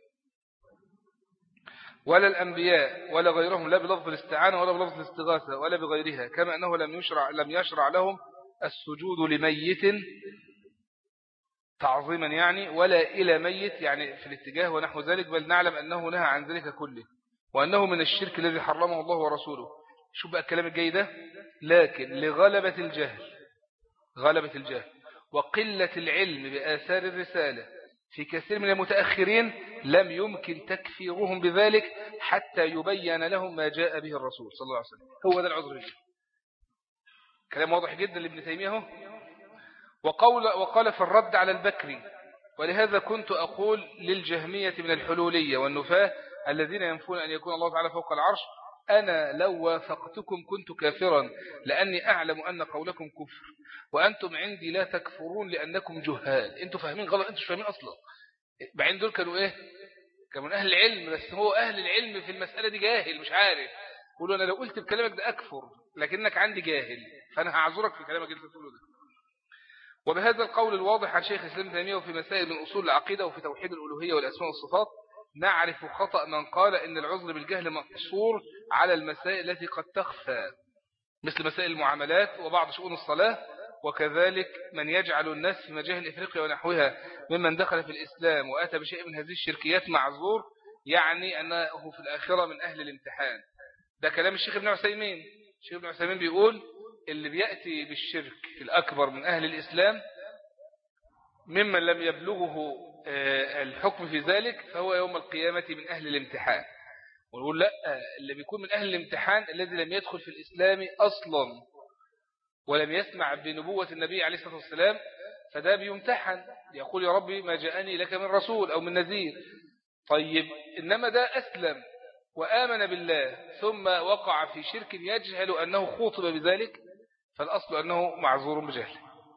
Speaker 1: ولا الأنبياء ولا غيرهم لا بلفظ الاستعانة ولا بلفظ الاستغاثة ولا بغيرها، كما أنه لم يشرع لم يشرع لهم السجود لميت تعظيما يعني ولا إلى ميت يعني في الاتجاه ونحو ذلك، بل نعلم أنه نهى عن ذلك كله وأنه من الشرك الذي حرمه الله ورسوله. شو بقى الكلام الجاي ده؟ لكن لغلبة الجهل غلبة الجهل وقلة العلم بآثار الرسالة في كثير من المتأخرين لم يمكن تكفيرهم بذلك حتى يبين لهم ما جاء به الرسول صلى الله عليه وسلم. هو ده العذر الجهل. كلام واضح جدا لابن تيمية. وقول وقال في الرد على البكري ولهذا كنت أقول للجهمية من الحلولية والنفاة الذين ينفون أن يكون الله تعالى فوق العرش أنا لو وافقتكم كنت كافرا لأني أعلم أن قولكم كفر وأنتم عندي لا تكفرون لأنكم جهال. أنتم فاهمين غلط، أنتم مش فاهمين أصلا. بعدين دول كانوا إيه؟ كانوا من أهل العلم، بس هو أهل العلم في المسألة دي جاهل مش عارف. قولوا أنا لو قلت بكلامك ده أكفر لكنك عندي جاهل فأنا هعذرك في كلامك اللي تقوله ده. وبهذا القول الواضح عن شيخ الإسلام ابن تيمية وفي مسائل من أصول العقيدة وفي توحيد الألوهية والأسماء والصفات نعرف خطأ من قال إن العذر بالجهل مقصور على المسائل التي قد تخفى مثل مسائل المعاملات وبعض شؤون الصلاة، وكذلك من يجعل الناس في مجاهل إفريقيا ونحوها ممن دخل في الإسلام وأتى بشيء من هذه الشركيات معذور، يعني أنه في الآخرة من أهل الامتحان. ده كلام الشيخ ابن عثيمين. الشيخ ابن عثيمين بيقول اللي بيأتي بالشرك الأكبر من أهل الإسلام ممن لم يبلغه الحكم في ذلك فهو يوم القيامة من أهل الامتحان. ونقول لا، اللي بيكون من أهل الامتحان الذي لم يدخل في الإسلام أصلا ولم يسمع بنبوة النبي عليه الصلاة والسلام فده بيمتحن يقول يا ربي ما جاءني لك من رسول أو من نذير. طيب إنما ده أسلم وآمن بالله ثم وقع في شرك يجهل أنه خوطب بذلك فالأصل أنه معذور بجهل.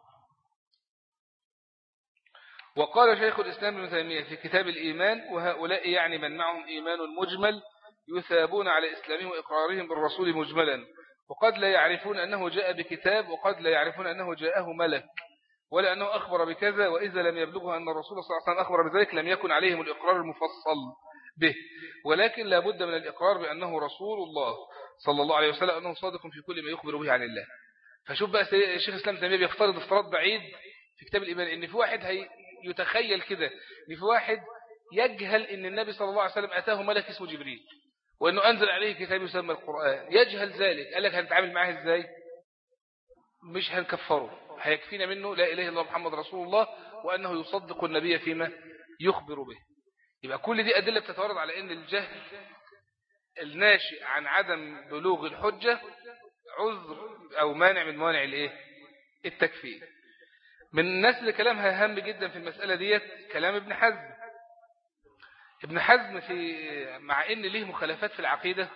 Speaker 1: وقال شيخ الإسلام ابن تيمية في كتاب الإيمان وهؤلاء يعني من معهم إيمان مجمل يثابون على إسلامهم وإقرارهم بالرسول مجملا وقد لا يعرفون أنه جاء بكتاب وقد لا يعرفون أنه جاءه ملك ولا أنه أخبر بكذا، وإذا لم يبلغه أن الرسول صلى الله عليه وسلم أخبر بذلك لم يكن عليهم الإقرار المفصل به، ولكن لا بد من الإقرار بأنه رسول الله صلى الله عليه وسلم أنه صادق في كل ما يخبر به عن الله. فشوف بقى الشيخ الإسلام تيمية بيفترض افتراض بعيد في كتاب الإيمان إن في واحد هي يتخيل كده إن في واحد يجهل إن النبي صلى الله عليه وسلم أتاه ملك اسمه جبريل وأنه أنزل عليه كتاب يسمى القرآن، يجهل ذلك. قال لك هنتعامل معاه إزاي؟ مش هنكفره، هيكفينا منه لا إله إلا الله محمد رسول الله وأنه يصدق النبي فيما يخبر به. يبقى كل دي أدلة بتتورد على أن الجهل الناشئ عن عدم بلوغ الحجة عذر أو مانع من موانع الإيه؟ التكفير. من الناس اللي كلامها هام جدا في المسألة ديت كلام ابن حزم. ابن حزم في مع أن له مخالفات في العقيدة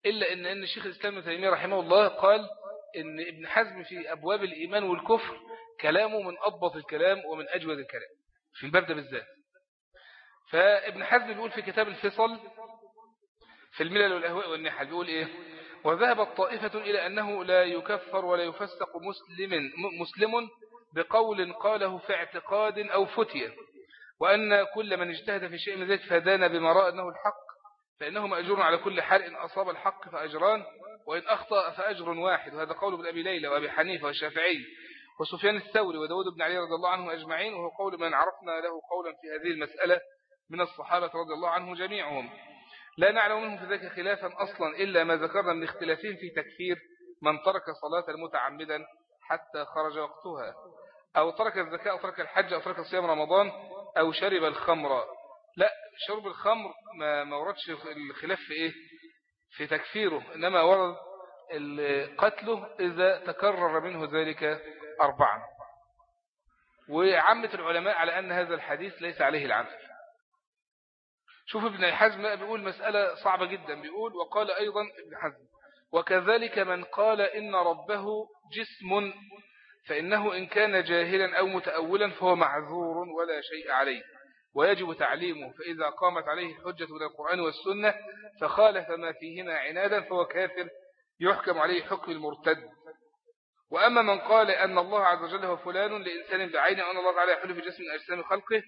Speaker 1: إلا إن أن الشيخ الإسلام ابن تيمية رحمه الله قال إن ابن حزم في أبواب الإيمان والكفر كلامه من أضبط الكلام ومن أجود الكلام في الباب ده بالذات. فابن حزم بيقول في كتاب الفصل في الملل والأهواء والنحل بيقول إيه: وذهبت طائفة إلى أنه لا يكفر ولا يفسق مسلم, مسلم بقول قاله في اعتقاد أو فتية، وأن كل من اجتهد في شيء من ذلك فدان بما رأى أنه الحق فإنه مأجور على كل حال، إن أصاب الحق فأجران وإن أخطأ فأجر واحد. وهذا قول ابن أبي ليلى وأبي حنيفة والشافعي وسفيان الثوري وداود بن علي رضي الله عنه أجمعين، وهو قول من عرفنا له قولا في هذه المسألة من الصحابة رضي الله عنهم جميعهم. لا نعلم منهم في ذلك خلافا أصلا إلا ما ذكرنا من اختلافهم في تكفير من ترك صلاة متعمدا حتى خرج وقتها، أو ترك الزكاة أو ترك الحج أو ترك صيام رمضان أو شرب الخمر. لا، شرب الخمر ما, ما وردش الخلاف في إيه في تكفيره، إنما ورد قتله إذا تكرر منه ذلك أربعا. وعامة العلماء على أن هذا الحديث ليس عليه العمل. شوف ابن حزم بيقول مسألة صعبة جدا، بيقول: وقال أيضا ابن حزم: وكذلك من قال إن ربه جسم فإنه إن كان جاهلا أو متأولا فهو معذور ولا شيء عليه ويجب تعليمه، فإذا قامت عليه الحجة من القرآن والسنة فخالف ما فيهما عنادا فهو كافر يحكم عليه حكم المرتد. وأما من قال أن الله عز وجل هو فلان لإنسان بعينه وأن الله تعالى يحل في جسم من أجسام خلقه،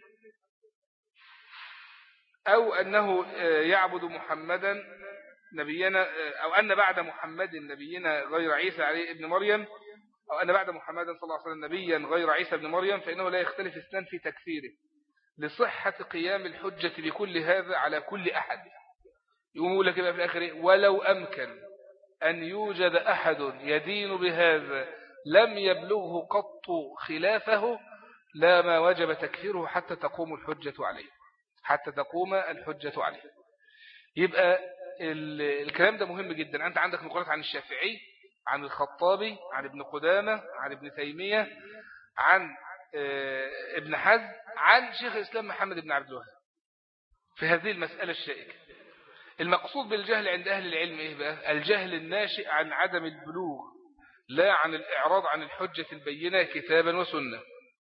Speaker 1: أو أنه يعبد محمدا نبينا، أو أن بعد محمد نبينا غير عيسى عليه ابن مريم، أو أن بعد محمد صلى الله عليه وسلم نبيا غير عيسى ابن مريم، فإنه لا يختلف اثنان في تكفيره لصحة قيام الحجة بكل هذا على كل أحد. يقول لك بقى في الآخر: ولو أمكن أن يوجد أحد يدين بهذا لم يبلغه قط خلافه لا ما وجب تكفيره حتى تقوم الحجة عليه حتى تقوم الحجة عليه. يبقى الكلام ده مهم جدا. أنت عندك نقولات عن الشافعي، عن الخطابي، عن ابن قدامة، عن ابن تيمية، عن ابن حزم، عن شيخ الإسلام محمد بن عبد الوهاب في هذه المسألة الشائكة. المقصود بالجهل عند أهل العلم إيه بقى؟ الجهل الناشئ عن عدم البلوغ، لا عن الإعراض عن الحجة البينة كتابا وسنة.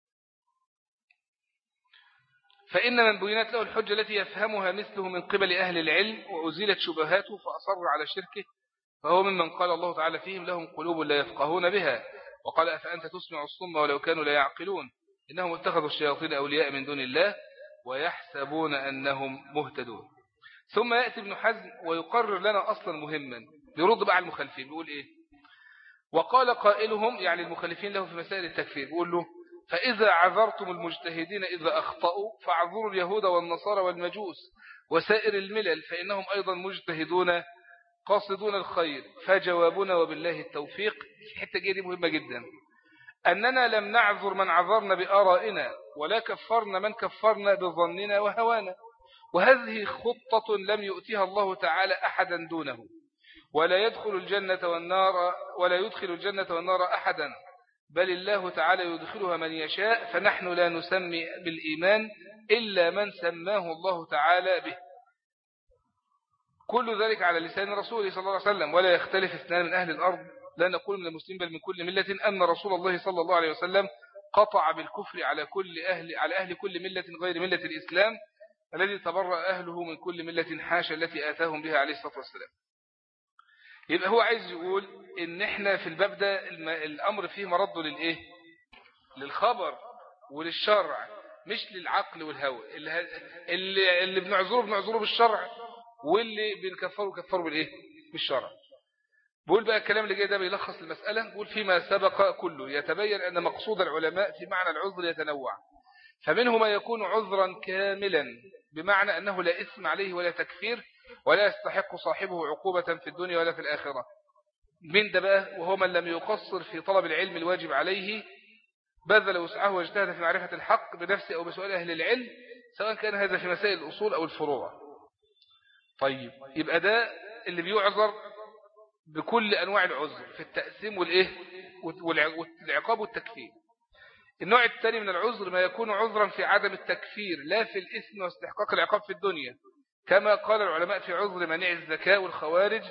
Speaker 1: فإن من بينت له الحجة التي يفهمها مثله من قبل أهل العلم وأزيلت شبهاته فأصر على شركه فهو ممن قال الله تعالى فيهم: لهم قلوب لا يفقهون بها، وقال: أفأنت تسمع الصم ولو كانوا لا يعقلون، إنهم اتخذوا الشياطين أولياء من دون الله ويحسبون أنهم مهتدون. ثم يأتي ابن حزم ويقرر لنا أصلا مهما، يرد بقى على المخالفين. بيقول إيه؟ وقال قائلهم يعني المخالفين له في مسائل التكفير، بيقول له: فإذا عذرتم المجتهدين إذا أخطأوا فاعذروا اليهود والنصارى والمجوس وسائر الملل فإنهم أيضا مجتهدون قاصدون الخير. فجوابنا وبالله التوفيق، الحتة دي مهمة جدا، أننا لم نعذر من عذرنا بآرائنا ولا كفرنا من كفرنا بظننا وهوانا، وهذه خطة لم يؤتيها الله تعالى أحدا دونه، ولا يدخل الجنة والنار ولا يدخل الجنة والنار أحدا، بل الله تعالى يدخلها من يشاء، فنحن لا نسمي بالإيمان إلا من سماه الله تعالى به، كل ذلك على لسان رسوله صلى الله عليه وسلم. ولا يختلف اثنان من أهل الأرض، لا نقول من المسلمين بل من كل ملة، أن رسول الله صلى الله عليه وسلم قطع بالكفر على كل أهل على أهل كل ملة غير ملة الإسلام الذي تبرأ أهله من كل ملة حاشا التي آتاهم بها عليه الصلاة والسلام. يبقى هو عايز يقول إن إحنا في الباب ده الأمر فيه مرد للإيه؟ للخبر وللشرع، مش للعقل والهوى. اللي, اللي بنعذره بنعذره بالشرع، واللي بنكفره كفره بالإيه؟ بالشرع. بقول بقى الكلام اللي جاي ده بيلخص المسألة. بقول: فيما سبق كله يتبين أن مقصود العلماء في معنى العذر يتنوع، فمنه ما يكون عذرا كاملا بمعنى أنه لا إثم عليه ولا تكفير ولا يستحق صاحبه عقوبة في الدنيا ولا في الآخرة. من ده بقى وهو من لم يقصر في طلب العلم الواجب عليه، بذل وسعه واجتهد في معرفة الحق بنفسه أو بسؤال أهل العلم، سواء كان هذا في مسائل الأصول أو الفروع. طيب، يبقى ده اللي بيعذر بكل أنواع العذر في التقسيم والإيه والعقاب والتكفير. النوع الثاني من العذر ما يكون عذرا في عدم التكفير لا في الإثم واستحقاق العقاب في الدنيا، كما قال العلماء في عذر منع الزكاة والخوارج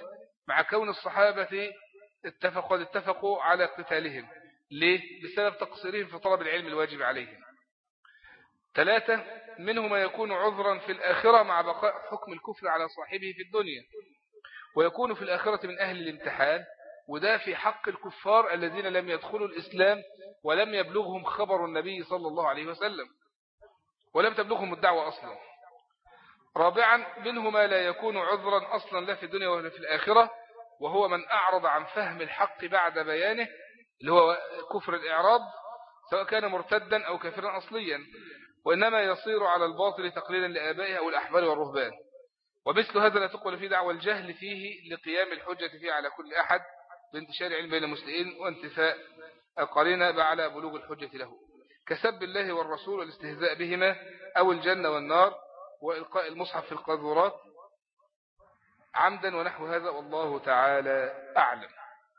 Speaker 1: مع كون الصحابة اتفقوا قد اتفقوا على قتالهم. ليه؟ بسبب تقصيرهم في طلب العلم الواجب عليهم. ثلاثة، منه ما يكون عذرا في الآخرة مع بقاء حكم الكفر على صاحبه في الدنيا، ويكون في الآخرة من أهل الامتحان، وده في حق الكفار الذين لم يدخلوا الإسلام ولم يبلغهم خبر النبي صلى الله عليه وسلم ولم تبلغهم الدعوة أصلا. رابعا، منه ما لا يكون عذرا أصلا لا في الدنيا ولا في الآخرة، وهو من أعرض عن فهم الحق بعد بيانه، اللي هو كفر الإعراض، سواء كان مرتدا أو كافرا أصليا، وإنما يصير على الباطل تقليدا لآبائه أو الأحبار والرهبان. ومثل هذا لا تقبل فيه دعوى الجهل فيه لقيام الحجة فيه على كل أحد بانتشار علم بين المسلمين وانتفاء القرينة على بلوغ الحجة له، كسب الله والرسول والاستهزاء بهما أو الجنة والنار وإلقاء المصحف في القاذورات عمدا ونحو هذا، والله تعالى أعلم.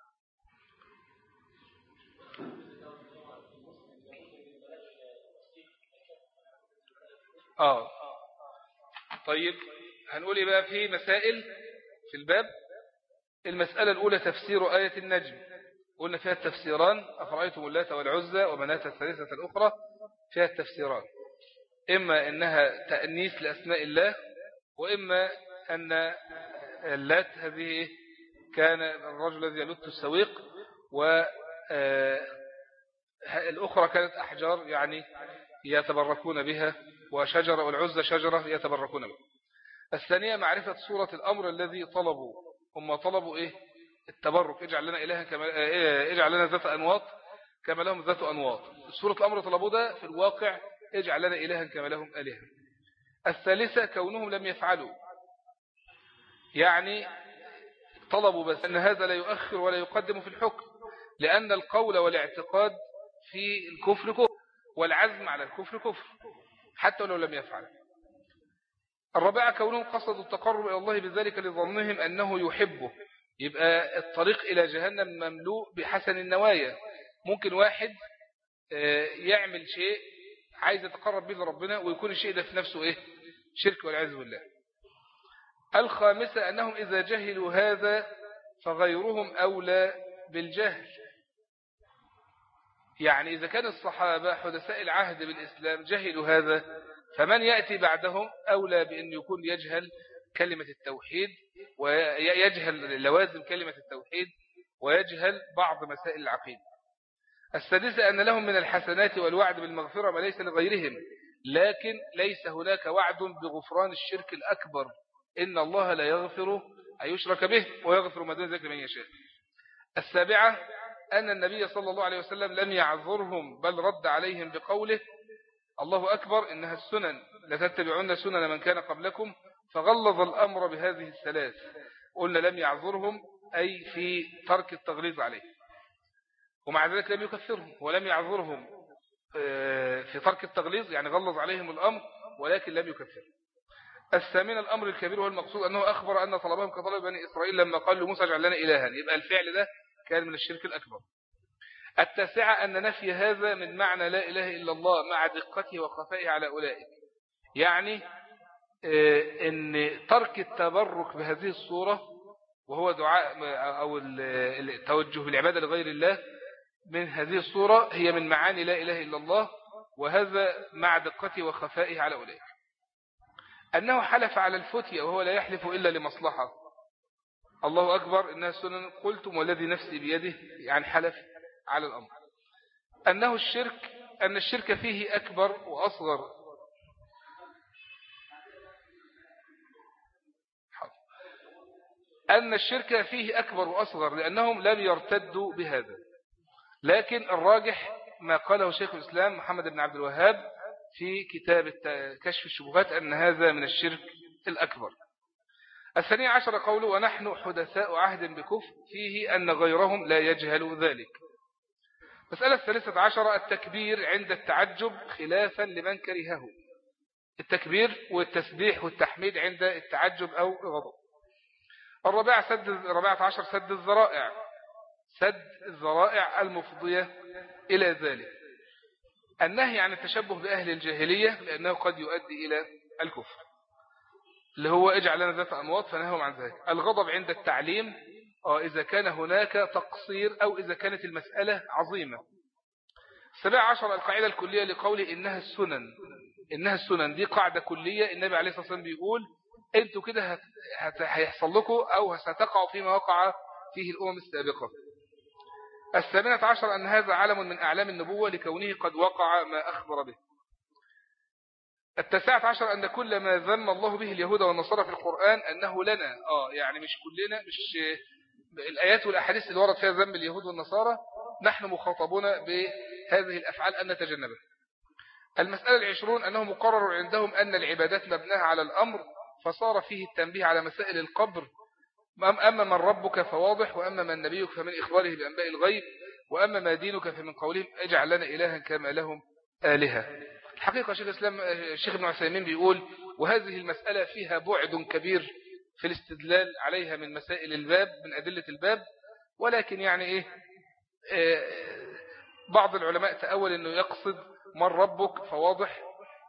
Speaker 1: آه طيب، هنقول إيه بقى في مسائل في الباب. المسألة الأولى تفسير آية النجم، قلنا فيها التفسيران: أفرأيتم اللات والعزى ومناة الثالثة الأخرى. فيها التفسيران، إما أنها تأنيث لأسماء الله، وإما أن اللات هذه كان الرجل الذي يلت السويق، والأخرى كانت أحجار يعني يتبركون بها، وشجرة، والعزى شجرة يتبركون بها. الثانية معرفة صورة الأمر الذي طلبوا. هم طلبوا إيه؟ التبرك، اجعل لنا إلها كما اجعل لنا ذات أنواط كما لهم ذات أنواط. صورة الأمر طلبوا ده في الواقع اجعل لنا إلها كما لهم آلهة. الثالثة كونهم لم يفعلوا، يعني طلبوا بس أن هذا لا يؤخر ولا يقدم في الحكم، لأن القول والاعتقاد في الكفر كفر، والعزم على الكفر كفر حتى لو لم يفعل. الرابعة كونهم قصدوا التقرب إلى الله بذلك لظنهم أنه يحبه. يبقى الطريق إلى جهنم مملوء بحسن النوايا. ممكن واحد يعمل شيء عايز يتقرب به لربنا، ويكون الشيء ده في نفسه إيه؟ شرك والعياذ بالله. الخامسة أنهم إذا جهلوا هذا فغيرهم أولى بالجهل. يعني إذا كان الصحابة حدثاء العهد بالإسلام جهلوا هذا، فمن يأتي بعدهم أولى بأن يكون يجهل كلمة التوحيد، ويجهل لوازم كلمة التوحيد، ويجهل بعض مسائل العقيدة. السادسة أن لهم من الحسنات والوعد بالمغفرة ما ليس لغيرهم، لكن ليس هناك وعد بغفران الشرك الأكبر. إن الله لا يغفر أن يشرك به ويغفر ما دون ذلك من يشاء. السابعة أن النبي صلى الله عليه وسلم لم يعذرهم، بل رد عليهم بقوله: الله أكبر، إنها السنن لتتبعون سنن من كان قبلكم، فغلظ الأمر بهذه الثلاث. قلنا لم يعذرهم أي في ترك التغليظ عليه، ومع ذلك لم يكفرهم، ولم يعذرهم في ترك التغليظ، يعني غلظ عليهم الأمر ولكن لم يكفرهم. الثامن الأمر الكبير هو المقصود، أنه أخبر أن طلبهم كطلب بني إسرائيل لما قال لموسى اجعل لنا إلها. يبقى الفعل ده كان من الشرك الأكبر. التاسعة أن نفي هذا من معنى لا إله إلا الله مع دقته وخفائه على أولئك، يعني أن ترك التبرك بهذه الصورة، وهو دعاء أو التوجه بالعبادة لغير الله من هذه الصورة، هي من معاني لا إله إلا الله، وهذا مع دقته وخفائه على أولئك. أنه حلف على الفتية وهو لا يحلف إلا لمصلحة. الله أكبر، إنها سنن قلتم والذي نفسي بيده، يعني حلف على الأمر. أنه الشرك أن الشرك فيه أكبر وأصغر. أن الشرك فيه أكبر وأصغر لأنهم لم يرتدوا بهذا، لكن الراجح ما قاله شيخ الإسلام محمد بن عبد الوهاب في كتاب كشف الشبهات أن هذا من الشرك الأكبر. الثانية عشر قوله: ونحن حدثاء عهد بكفر، فيه أن غيرهم لا يجهل ذلك. مسألة الثالثة عشر التكبير عند التعجب خلافا لمن كرهه. التكبير والتسبيح والتحميد عند التعجب أو الغضب. الرابعة سد الرابعة عشر سد الذرائع، سد الذرائع المفضية إلى ذلك. النهي عن التشبه بأهل الجاهلية لأنه قد يؤدي إلى الكفر، اللي هو اجعل لنا ذات أنواط، فنههم عن ذلك. الغضب عند التعليم آه إذا كان هناك تقصير أو إذا كانت المسألة عظيمة. السابع عشر القاعدة الكلية لقوله إنها السنن. إنها السنن دي قاعدة كلية. النبي عليه الصلاة والسلام بيقول أنتوا كده هت... هت... هيحصل لكم أو ستقعوا فيما وقع فيه الأمم السابقة. الثامنة عشر أن هذا علم من أعلام النبوة لكونه قد وقع ما أخبر به. التاسعة عشر أن كل ما ذم الله به اليهود والنصارى في القرآن أنه لنا. آه يعني مش كلنا، مش الآيات والأحاديث اللي ورد فيها ذم اليهود والنصارى نحن مخاطبون بهذه الأفعال أن نتجنبها. المسألة العشرون أنه مقرر عندهم أن العبادات مبناها على الأمر، فصار فيه التنبيه على مسائل القبر. أما من ربك فواضح، وأما من نبيك فمن إخباره بأنباء الغيب، وأما ما دينك فمن قولهم اجعل لنا إلها كما لهم آلهة. الحقيقة شيخ الإسلام الشيخ ابن عثيمين بيقول وهذه المسألة فيها بعد كبير في الاستدلال عليها من مسائل الباب، من أدلة الباب، ولكن يعني إيه بعض العلماء تأول أنه يقصد من ربك فواضح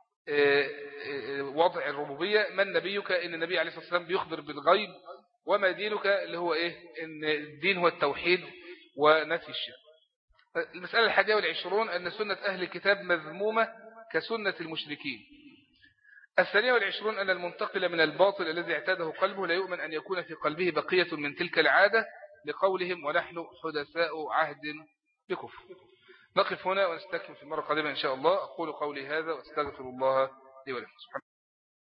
Speaker 1: وضع الربوبية، من نبيك إن النبي عليه الصلاة والسلام بيخبر بالغيب، وما دينك اللي هو إيه إن الدين هو التوحيد ونفي الشرك. المسألة الحادية والعشرون أن سنة أهل الكتاب مذمومة كسنة المشركين. الثانية والعشرون أن المنتقل من الباطل الذي اعتاده قلبه لا يؤمن أن يكون في قلبه بقية من تلك العادة لقولهم ونحن حدثاء عهد بكفر. نقف هنا ونستكمل في المرة القادمة إن شاء الله. أقول قولي هذا واستغفر الله لي ولكم.